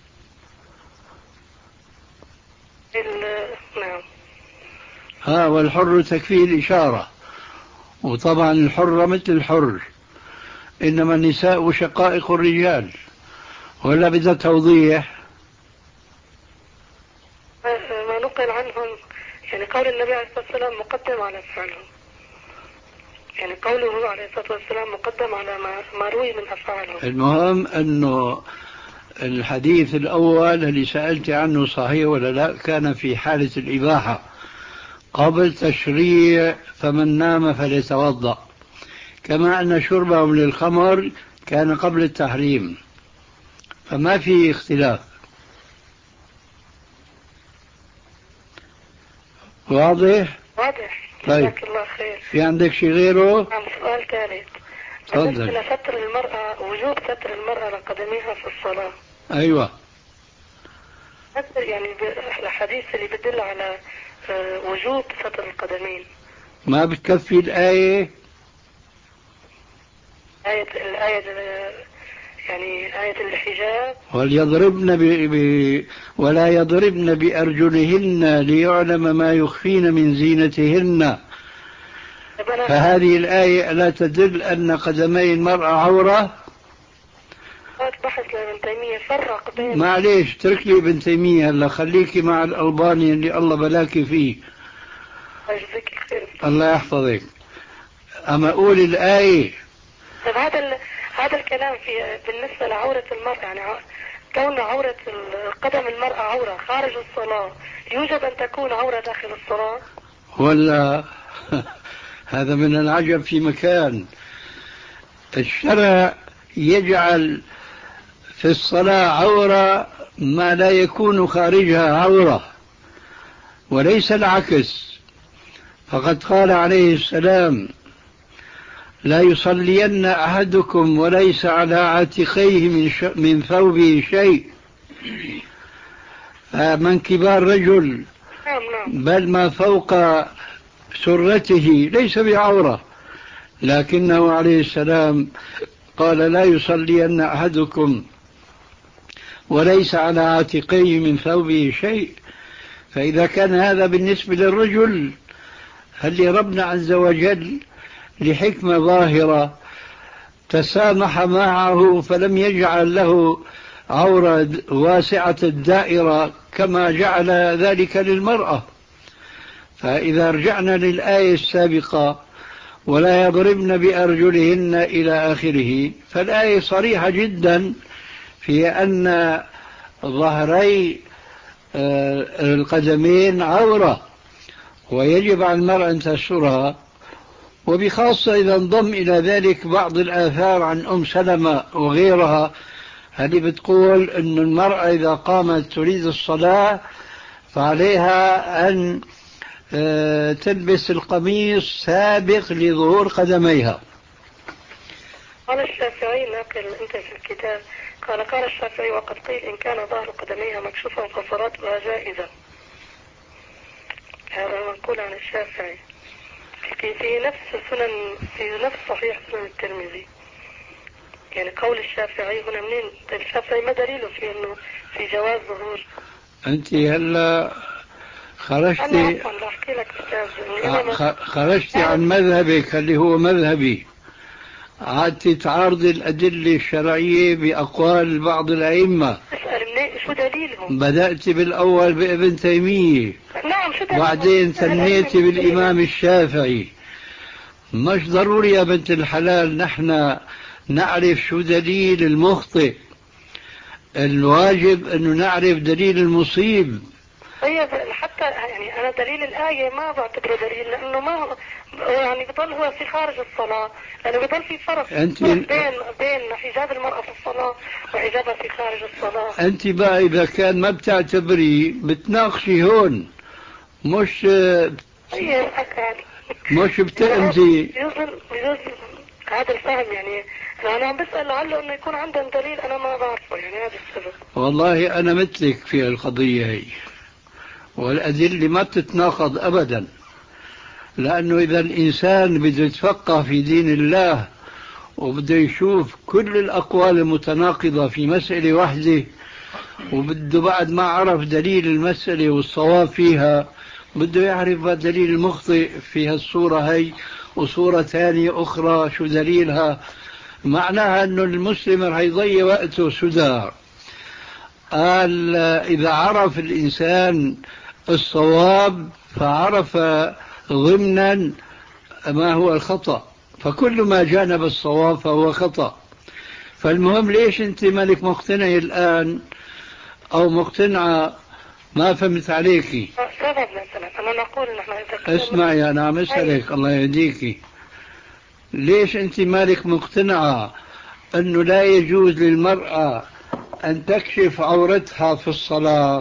[SPEAKER 6] نعم.
[SPEAKER 3] ها، والحر تكفيه الإشارة. وطبعا الحر مثل الحر، إنما النساء شقائق الرجال. ولا بدها توضيح؟
[SPEAKER 6] ما نقل عنهم يعني قول النبي عليه الصلاة والسلام مقدم على فعلهم، يعني قوله عليه الصلاة والسلام مقدم على ما, ما روي من أفعالهم.
[SPEAKER 3] المهم أنه الحديث الأول اللي سألت عنه صحيح ولا لا، كان في حالة الإباحة قبل تشريع فمن نام فليتوضأ، كما أن شربهم للخمر كان قبل التحريم، فما في اختلاف. واضح؟
[SPEAKER 6] واضح.
[SPEAKER 3] طيب.
[SPEAKER 6] جزاك الله خير.
[SPEAKER 3] في عندك شيء غيره؟
[SPEAKER 6] نعم. سؤال ثالث.
[SPEAKER 3] تفضل.
[SPEAKER 6] بالنسبة لستر المرأة، وجوب ستر المرأة لقدميها في الصلاة.
[SPEAKER 3] أيوة.
[SPEAKER 6] يعني الحديث اللي بدل على وجوب ستر القدمين.
[SPEAKER 3] ما بتكفي الآية؟
[SPEAKER 6] آية الآية يعني آية الحجاب.
[SPEAKER 3] وليضربن ب... ب... ولا يضربن بأرجلهن ليعلم ما يخفين من زينتهن. فهذه الآية لا تدل أن قدمي المرأة عورة؟
[SPEAKER 6] بحث لابن تيمية فرق بين.
[SPEAKER 3] معليش ترك لي ابن تيمية هلا، خليكي مع الألباني اللي الله بلاكي فيه. الله يحفظك. أما أقول الآية.
[SPEAKER 6] طيب هذا ال... هذا الكلام في بالنسبة لعورة المرأة، يعني كون عورة قدم المرأة عورة خارج الصلاة يوجب أن تكون عورة داخل الصلاة؟
[SPEAKER 3] ولا هذا من العجب في مكان. الشرع يجعل في الصلاة عورة ما لا يكون خارجها عورة، وليس العكس. فقد قال عليه السلام: لا يصلين أحدكم وليس على عاتقيه من, ش... من ثوبه شيء. من كبار رجل بل ما فوق سرته ليس بعورة، لكنه عليه السلام قال: لا يصلين أحدكم وليس على عاتقيه من ثوبه شيء. فإذا كان هذا بالنسبة للرجل، هل ربنا عز وجل لحكمة ظاهرة تسامح معه فلم يجعل له عورة واسعة الدائرة كما جعل ذلك للمرأة؟ فإذا رجعنا للآية السابقة: ولا يضربن بأرجلهن إلى آخره، فالآية صريحة جدا في أن ظهري القدمين عورة ويجب على المرأة أن تسترها. وبخاصة إذا انضم إلى ذلك بعض الآثار عن أم سلمة وغيرها، هذه بتقول أن المرأة إذا قامت تريد الصلاة فعليها أن تلبس القميص سابق لظهور قدميها.
[SPEAKER 6] قال الشافعي ناقل أنت في الكتاب، قال قال الشافعي: وقد قيل إن كان ظهر قدميها مكشوفا فصلاتها جائزة. هذا منقول عن الشافعي في نفس سنن في نفس صحيح سنن الترمذي. يعني قول الشافعي هنا منين؟ الشافعي ما دليله في انه في جواز ظهور؟
[SPEAKER 3] انت هلا خرجتي خرجتي عن مذهبك اللي هو مذهبي، عادتي تعارضي الأدلة الشرعية بأقوال بعض الأئمة.
[SPEAKER 6] شو دليلهم؟
[SPEAKER 3] بدأت بالأول بابن تيمية،
[SPEAKER 6] نعم، شو دليلهم؟
[SPEAKER 3] بعدين ثنيتي بالإمام الشافعي. مش ضروري يا بنت الحلال نحن نعرف شو دليل المخطئ، الواجب أنه نعرف دليل المصيب.
[SPEAKER 6] طيب حتى يعني أنا دليل الآية ما بعتبره دليل، لأنه ما يعني بضل هو في خارج الصلاة، لأنه بضل في فرق
[SPEAKER 3] أنت
[SPEAKER 6] بين بين حجاب المرأة في الصلاة وحجابها في خارج الصلاة.
[SPEAKER 3] أنت بقى إذا كان ما بتعتبري بتناقشي هون، مش
[SPEAKER 6] طيب
[SPEAKER 3] مش بتأمزي.
[SPEAKER 6] يوصل يوصل هذا الفهم. يعني أنا عم بسأل لعله إنه يكون عندهم دليل أنا ما بعرفه، يعني هذا السبب.
[SPEAKER 3] والله أنا مثلك في القضية هي، والأدلة ما بتتناقض أبدا، لأنه إذا الإنسان بده يتفقه في دين الله وبده يشوف كل الأقوال المتناقضة في مسألة واحدة، وبده بعد ما عرف دليل المسألة والصواب فيها بده يعرف دليل المخطئ في هالصورة هي وصورة ثانية أخرى شو دليلها. معناها أنه المسلم رح يضيع وقته سدى. قال إذا عرف الإنسان الصواب فعرف ضمنا ما هو الخطأ، فكل ما جانب الصواب فهو خطأ. فالمهم ليش أنت مالك مقتنع الآن أو مقتنعة؟ ما فهمت عليكي.
[SPEAKER 6] سبب مثلا أنا نقول نحن
[SPEAKER 3] اسمعي أنا عم أسألك الله يهديكي، ليش أنت مالك مقتنعة أنه لا يجوز للمرأة أن تكشف عورتها في الصلاة؟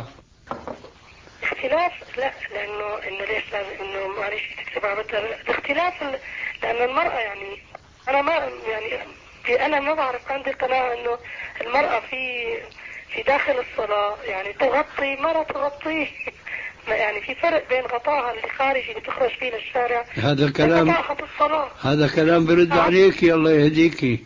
[SPEAKER 6] اختلاف لا، لأنه إنه ليش لازم إنه معلش تكتب عورتها؟ الاختلاف لأن المرأة يعني أنا ما يعني في أنا ما بعرف، عندي قناعة إنه المرأة في في داخل الصلاة يعني تغطي ما لا تغطيه. يعني في فرق بين غطاها اللي خارجي اللي تخرج فيه للشارع.
[SPEAKER 3] هذا كلام
[SPEAKER 6] الصلاة.
[SPEAKER 3] هذا كلام برد عليكي الله يهديكي.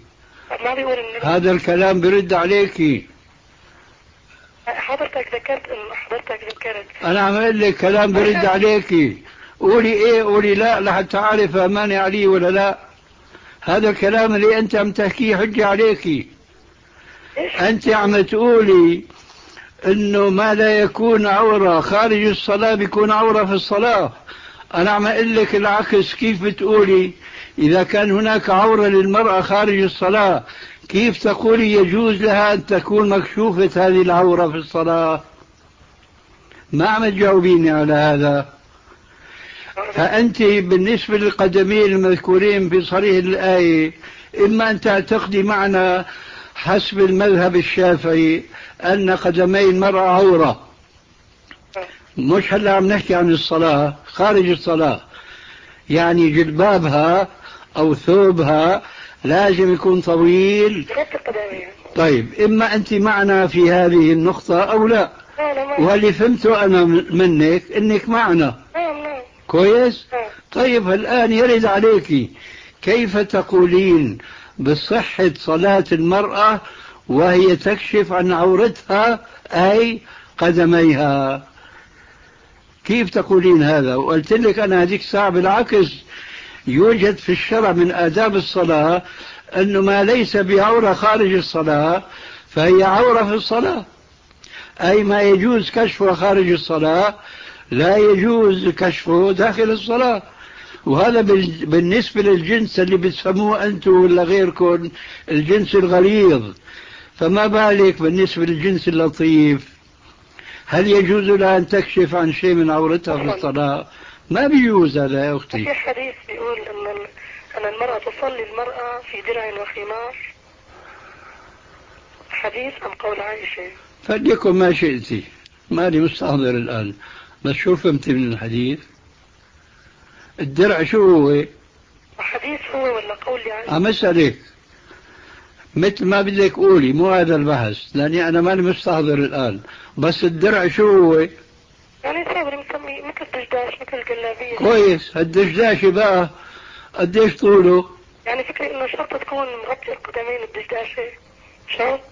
[SPEAKER 6] ما بيقول إن
[SPEAKER 3] هذا الكلام برد عليكي.
[SPEAKER 6] حضرتك ذكرت إن حضرتك ذكرت
[SPEAKER 3] أنا عم أقول لك كلام برد عليكي، قولي إيه قولي لا لحتى أعرف أماني عليه ولا لا. هذا الكلام اللي أنت عم تحكيه حجة عليكي. أنت عم تقولي إنه ما لا يكون عورة خارج الصلاة بيكون عورة في الصلاة. أنا عم أقول لك العكس. كيف بتقولي إذا كان هناك عورة للمرأة خارج الصلاة كيف تقولي يجوز لها أن تكون مكشوفة هذه العورة في الصلاة؟ ما عم تجاوبيني على هذا. فأنت بالنسبة للقدمين المذكورين في صريح الآية إما أن تعتقدي معنا حسب المذهب الشافعي أن قدمي المرأة عورة، مش هلا عم نحكي عن الصلاة، خارج الصلاة، يعني جلبابها أو ثوبها لازم يكون طويل. طيب إما أنت معنا في هذه النقطة أو لا. واللي فهمته أنا منك إنك معنا. كويس. طيب الآن يرد عليك كيف تقولين بصحة صلاة المرأة وهي تكشف عن عورتها أي قدميها؟ كيف تقولين هذا؟ وقلت لك أنا هذيك الساعة بالعكس يوجد في الشرع من آداب الصلاة أنه ما ليس بعورة خارج الصلاة فهي عورة في الصلاة، أي ما يجوز كشفه خارج الصلاة لا يجوز كشفه داخل الصلاة. وهذا بالنسبة للجنس اللي بتسموه أنتم ولا غيركم الجنس الغليظ، فما بالك بالنسبة للجنس اللطيف؟ هل يجوز لها أن تكشف عن شيء من عورتها في الصلاة؟ ما بيجوز هذا يا أختي.
[SPEAKER 6] في حديث بيقول أن أن المرأة تصلي المرأة في درع وخمار، حديث أم قول عائشة؟
[SPEAKER 3] فليكن ما شئتي، مالي مستحضر الآن، بس شو فهمت من الحديث؟ الدرع شو هو؟
[SPEAKER 6] حديث هو ولا قول عائشة؟
[SPEAKER 3] عم أسألك مثل ما بدك قولي، مو هذا البحث لأني أنا ماني مستحضر الآن. بس الدرع شو هو؟
[SPEAKER 6] يعني صابر مسمي مثل الدشداش مثل الجلابية.
[SPEAKER 3] كويس. الدشداش بقى قديش طوله؟
[SPEAKER 6] يعني فكرة إنه شرط تكون مغطية القدمين الدشداشة شرط.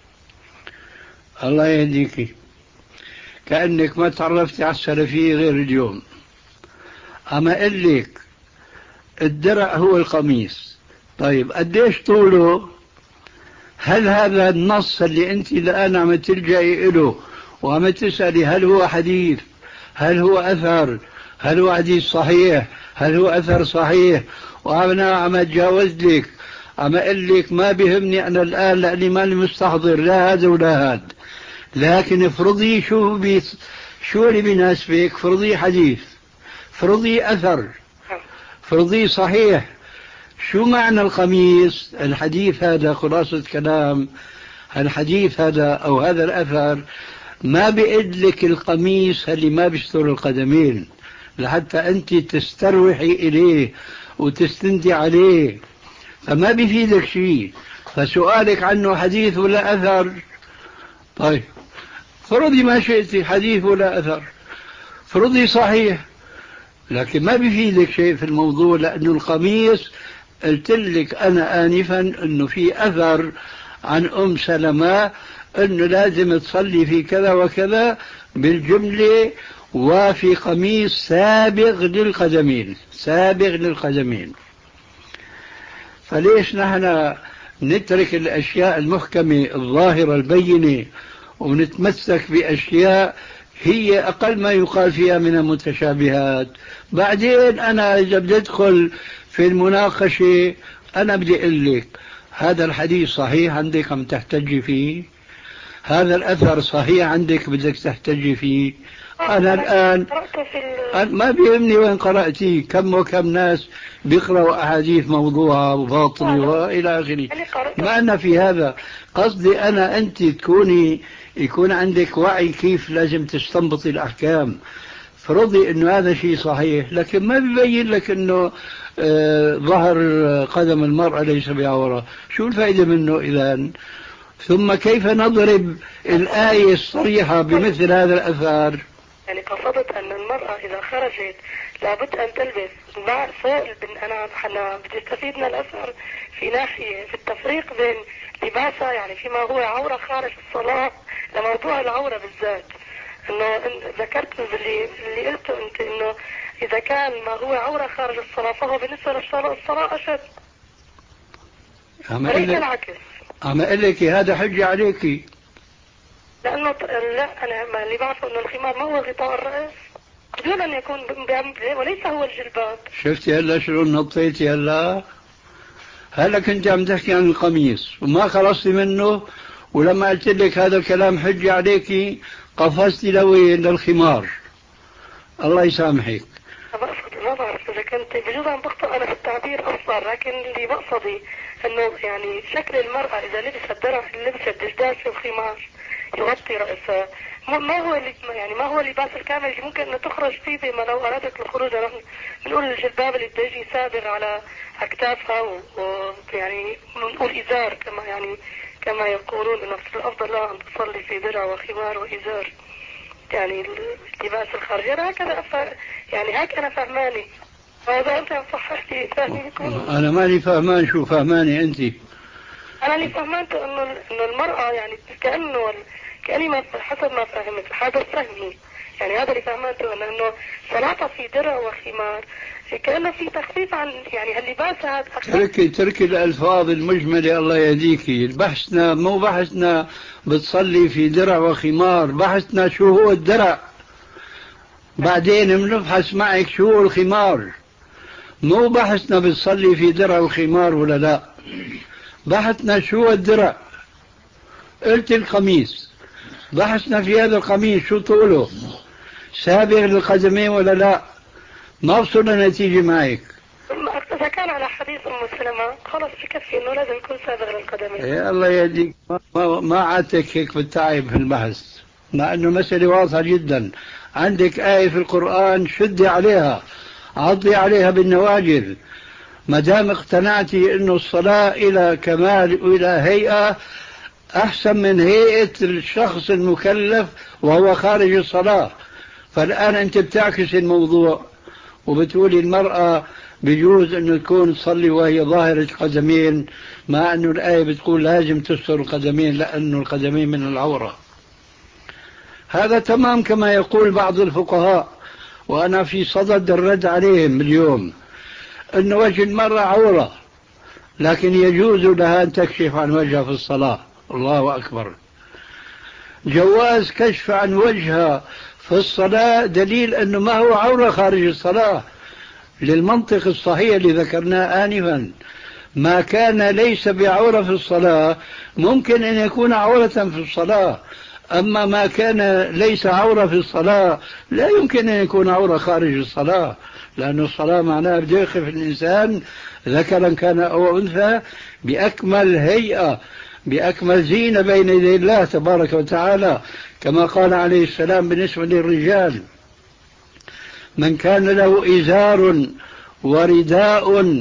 [SPEAKER 3] الله يهديكي، كأنك ما تعرفتي على السلفية غير اليوم. أما أقول لك الدرع هو القميص. طيب قديش طوله؟ هل هذا النص اللي أنت الآن عم تلجئي له وعم تسألي هل هو حديث، هل هو أثر، هل هو حديث صحيح، هل هو أثر صحيح؟ وأنا عم أتجاوز لك، عم أقول لك ما بيهمني أنا الآن لأني ماني مستحضر لا هذا ولا هذا، لكن افرضي شو بي شو اللي بيناسبك. افرضي حديث، افرضي أثر، افرضي صحيح. شو معنى القميص؟ الحديث هذا خلاصة كلام الحديث هذا أو هذا الأثر ما بيقول لك القميص اللي ما بيستر القدمين لحتى أنت تستروحي إليه وتستندي عليه، فما بيفيدك شيء. فسؤالك عنه حديث ولا أثر؟ طيب فرضي ما شئتي حديث ولا أثر، فرضي صحيح، لكن ما بيفيدك شيء في الموضوع، لأنه القميص قلت لك أنا آنفا أنه في أثر عن أم سلمة أنه لازم تصلي في كذا وكذا بالجملة، وفي قميص سابغ للقدمين، سابغ للقدمين. فليش نحن نترك الأشياء المحكمة الظاهرة البينة ونتمسك بأشياء هي أقل ما يقال فيها من المتشابهات؟ بعدين أنا إذا بدي أدخل في المناقشة أنا بدي أقول لك هذا الحديث صحيح عندك عم تحتجي فيه، هذا الأثر صحيح عندك بدك تحتجي فيه. أنا الآن ما بيهمني وين قرأتي، كم وكم ناس بيقرأوا أحاديث موضوعة وباطلة وإلى آخره، ما أنا في هذا. قصدي أنا أنت تكوني يكون عندك وعي كيف لازم تستنبطي الأحكام. فرضي أنه هذا شيء صحيح لكن ما بيبين لك أنه آه ظهر قدم المرأة ليس بعورة، شو الفائدة منه إذن؟ ثم كيف نضرب الآية الصريحة بمثل هذا الأثار؟
[SPEAKER 6] يعني قصدت أن المرأة إذا خرجت لابد أن تلبس مع فوق البن. أنا حنا بدي استفيد من الأثر في ناحية في التفريق بين لباسها يعني فيما هو عورة خارج الصلاة لموضوع العورة بالذات. انه ذكرت اللي اللي قلته انت انه اذا كان ما هو عورة خارج الصلاة فهو بالنسبة للصلاة الصلاة اشد. وليس العكس.
[SPEAKER 3] عم اقول لك هذا حجة عليكي.
[SPEAKER 6] لانه لا انا ما اللي بعرفه انه الخمار ما هو غطاء الرأس بدون ان يكون وليس هو الجلباب.
[SPEAKER 3] شفتي هلا شلون نطيتي هلا؟ هلا كنت عم تحكي عن القميص وما خلصتي منه، ولما قلت لك هذا الكلام حجة عليكي قفزتي لوين للخمار. الله يسامحك.
[SPEAKER 6] بقصد ما بعرف اذا كنت بجوز عم بخطئ انا في التعبير اصلا، لكن اللي بقصدي انه يعني شكل المرأة اذا لبست درع لبست دشداش الخمار يغطي رأسها ما هو اللي يعني ما هو اللباس الكامل اللي ممكن ان تخرج فيه بما لو ارادت الخروج. نحن بنقول الجلباب اللي بده يجي سابغ على اكتافها ويعني بنقول ازار كما يعني كما يقولون انه الافضل لها ان تصلي في درع وخمار وازار يعني اللباس الخارجي. انا هكذا أفهم يعني هيك انا فهماني. فاذا انت صححت لي فهمي
[SPEAKER 3] انا ماني فهمان. شو فهماني انت؟
[SPEAKER 6] انا اللي فهمته انه انه المرأة يعني كأنه كأني ما حسب ما فهمت هذا فهمي يعني هذا اللي فهمته انه صلاتها في درع وخمار كأنه في تخفيف عن يعني هاللباس هذا.
[SPEAKER 3] تركي تركي الالفاظ المجملة الله يهديكي. بحثنا مو بحثنا بتصلي في درع وخمار، بحثنا شو هو الدرع بعدين بنبحث معك شو هو الخمار. مو بحثنا بتصلي في درع وخمار ولا لا، بحثنا شو هو الدرع. قلت القميص، بحثنا في هذا القميص شو طوله، سابغ للقدمين ولا لا. ما وصلنا نتيجة معك.
[SPEAKER 6] إذا كان على حديث أم سلمة خلص بكفي إنه لازم يكون سابغ للقدمين.
[SPEAKER 3] يا الله يهديك. ما, ما عادتك هيك بالتعب في البحث، مع إنه مسألة واضحة جدا. عندك آية في القرآن شدي عليها، عضي عليها بالنواجذ. ما دام اقتنعتي إنه الصلاة إلى كمال وإلى هيئة أحسن من هيئة الشخص المكلف وهو خارج الصلاة، فالآن أنت بتعكس الموضوع وبتقولي المرأة بيجوز أنه تكون تصلي وهي ظاهرة قدمين، مع أنه الآية بتقول لازم تستر القدمين لأنه القدمين من العورة. هذا تمام كما يقول بعض الفقهاء، وأنا في صدد الرد عليهم اليوم، أن وجه المرأة عورة لكن يجوز لها أن تكشف عن وجهها في الصلاة. الله أكبر. جواز كشف عن وجهها في الصلاة دليل أنه ما هو عورة خارج الصلاة، للمنطق الصحيح اللي ذكرناه آنفا. ما كان ليس بعورة في الصلاة ممكن أن يكون عورة في الصلاة، أما ما كان ليس عورة في الصلاة لا يمكن أن يكون عورة خارج الصلاة، لأن الصلاة معناها بده يخف الإنسان ذكرا كان أو أنثى بأكمل هيئة بأكمل زينة بين يدي الله تبارك وتعالى، كما قال عليه السلام بالنسبة للرجال: من كان له إزار ورداء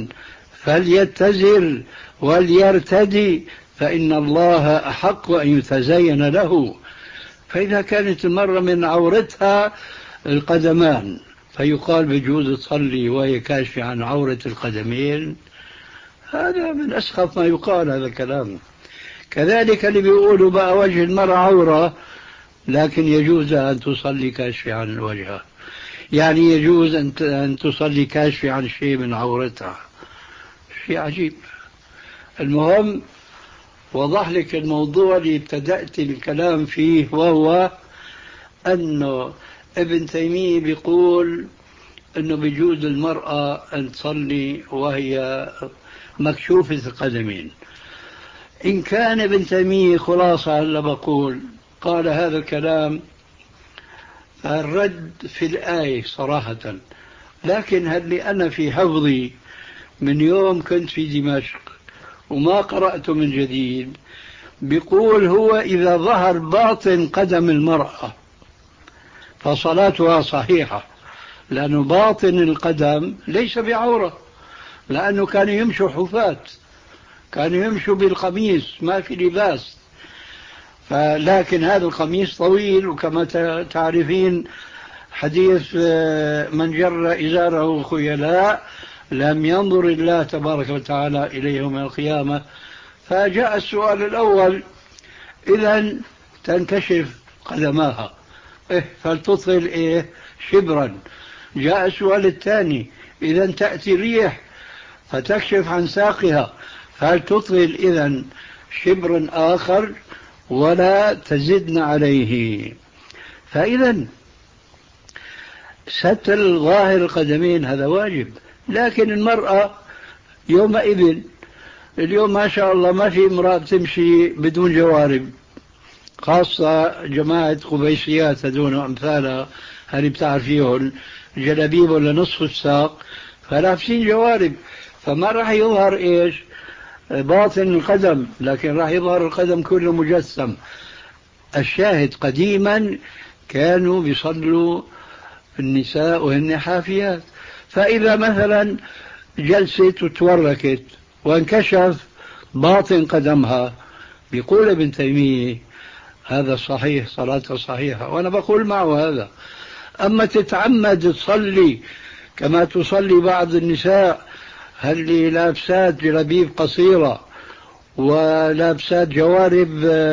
[SPEAKER 3] فليتزر وليرتدي فإن الله أحق أن يتزين له. فإذا كانت المرة من عورتها القدمان فيقال بجوز تصلي وهي كاشفة عن عورة القدمين، هذا من أسخف ما يقال هذا الكلام. كذلك اللي بيقولوا بقى وجه المرأة عورة لكن يجوز أن تصلي كاشفة عن وجهها، يعني يجوز أن تصلي كاشفة عن شيء من عورتها. شيء عجيب. المهم وضح لك الموضوع اللي ابتدأت الكلام فيه، وهو أنه ابن تيمية بيقول أنه بيجوز المرأة أن تصلي وهي مكشوفة القدمين. إن كان ابن تيمية خلاصة هلا بقول قال هذا الكلام، الرد في الآية صراحة، لكن هل لي أنا في حفظي من يوم كنت في دمشق وما قرأته من جديد، بيقول هو إذا ظهر باطن قدم المرأة فصلاتها صحيحة، لأنه باطن القدم ليس بعورة، لأنه كانوا يمشوا حفاة، كانوا يمشوا بالقميص ما في لباس. لكن هذا القميص طويل، وكما تعرفين حديث من جر إزاره خيلاء لم ينظر الله تبارك وتعالى إليه يوم القيامة. فجاء السؤال الأول: إذا تنكشف قدماها، إيه فلتطل إيه شبرا. جاء السؤال الثاني: إذا تأتي ريح فتكشف عن ساقها، فلتطل إذا شبر آخر ولا تزدن عليه. فإذا ستر ظاهر القدمين هذا واجب. لكن المرأة يومئذ، اليوم ما شاء الله ما في امرأة تمشي بدون جوارب، خاصة جماعة قبيسيات هذون وأمثالها، هل بتعرفيهم، جلابيب ولا نصف الساق، فلابسين جوارب، فما راح يظهر إيش باطن القدم، لكن راح يظهر القدم كله مجسم. الشاهد قديما كانوا بيصلوا النساء وهن حافيات، فإذا مثلا جلست وتوركت وانكشف باطن قدمها، بيقول ابن تيمية هذا صحيح، صلاتها صحيحة، وأنا بقول معه هذا. أما تتعمد تصلي كما تصلي بعض النساء اللي لابسات جلابيب قصيرة ولابسات جوارب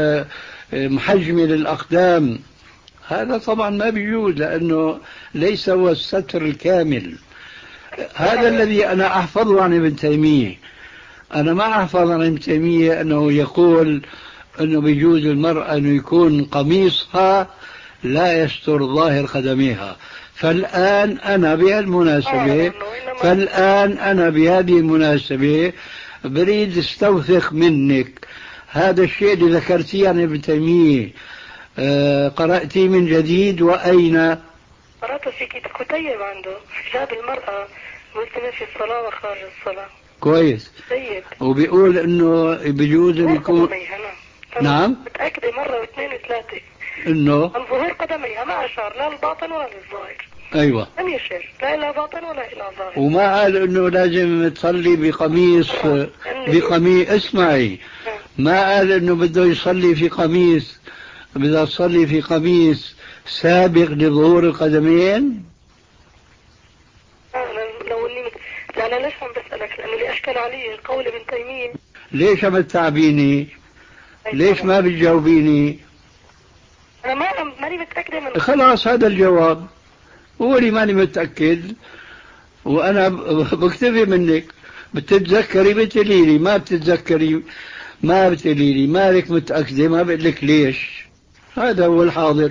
[SPEAKER 3] محجمة للأقدام، هذا طبعا ما بيجوز، لأنه ليس هو الستر الكامل. هذا الذي أنا أحفظه عن ابن تيمية. أنا ما أحفظ عن ابن تيمية أنه يقول أنه بيجوز المرأة أنه يكون قميصها لا يستر ظاهر قدميها. فالآن أنا بهالمناسبة فالآن أنا بهذه المناسبة بريد استوثق منك هذا الشيء اللي ذكرتيه عن ابن تيمية. آه قرأتي من جديد وأين؟
[SPEAKER 6] قرأت في كتيب عنده حجاب المرأة مسلمة في الصلاة وخارج الصلاة.
[SPEAKER 3] كويس.
[SPEAKER 6] سيد.
[SPEAKER 3] وبيقول انه بيجوز ان يكون. نعم.
[SPEAKER 6] متأكدة مرة واثنين وثلاثة
[SPEAKER 3] انه
[SPEAKER 6] عن ظهور قدميها، ما أشار لا الباطن ولا الظاهر.
[SPEAKER 3] ايوه.
[SPEAKER 6] لم يشير لا إلى باطن ولا إلى ظاهر.
[SPEAKER 3] وما قال انه لازم تصلي بقميص بقميص اسمعي، ما قال انه بده يصلي في قميص، بدها تصلي في قميص سابق لظهور القدمين.
[SPEAKER 6] لو اني لا انا ليش عم بسألك، لانه اللي اشكل علي قول ابن تيمية.
[SPEAKER 3] ليش عم تتعبيني؟ ليش ما بتجاوبيني؟
[SPEAKER 6] انا ما ماني متأكدة من.
[SPEAKER 3] خلاص هذا الجواب، قولي ماني متأكد وانا بكتفي منك. بتتذكري بتقولي، ما بتتذكري ما بتقولي مالك متأكدة، ما بقول لك ليش. هذا هو الحاضر.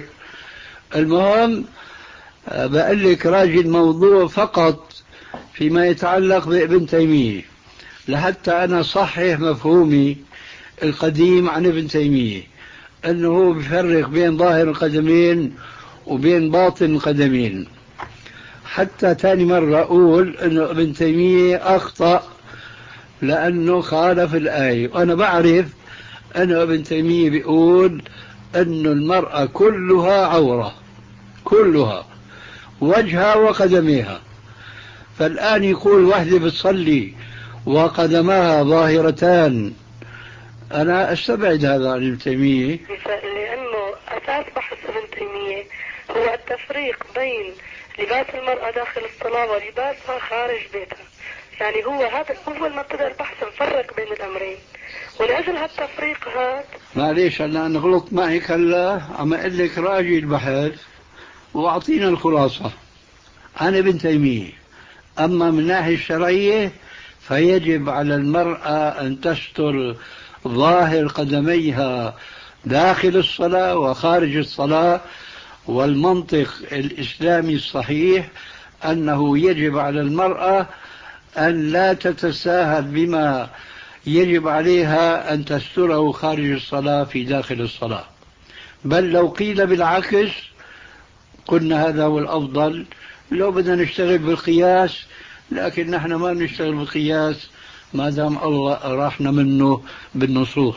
[SPEAKER 3] المهم بقول لك راجي الموضوع فقط فيما يتعلق بابن تيمية، لحتى أنا صحح مفهومي القديم عن ابن تيمية، أنه هو بيفرق بين ظاهر القدمين وبين باطن القدمين. حتى ثاني مرة أقول أنه ابن تيمية أخطأ لأنه خالف الآية، وأنا بعرف أن ابن تيمية بيقول أن المرأة كلها عورة، كلها وجهها وقدميها. فالآن يقول وحدة بتصلي وقدماها ظاهرتان، أنا أستبعد هذا عن ابن تيمية،
[SPEAKER 6] لأنه أساس بحث ابن تيمية هو التفريق بين لباس المرأة داخل الصلاة ولباسها خارج بيتها. يعني هو هذا أول ما ابتدأ البحث نفرق بين الأمرين، ولأجل هالتفريق هذا.
[SPEAKER 3] معليش أنا نغلط معك هلا، عم أقول لك راجي البحث وأعطينا الخلاصة عن ابن تيمية. أما من الناحية الشرعية فيجب على المرأة أن تستر ظاهر قدميها داخل الصلاة وخارج الصلاة. والمنطق الإسلامي الصحيح أنه يجب على المرأة أن لا تتساهل بما يجب عليها أن تستره خارج الصلاة في داخل الصلاة. بل لو قيل بالعكس قلنا هذا هو الأفضل لو بدنا نشتغل بالقياس، لكن نحن ما نشتغل بالقياس ما دام الله راحنا منه بالنصوص.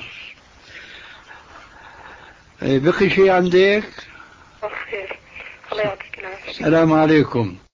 [SPEAKER 3] بقي شيء عندك؟
[SPEAKER 6] خير، الله يعطيك العافية.
[SPEAKER 3] السلام عليكم.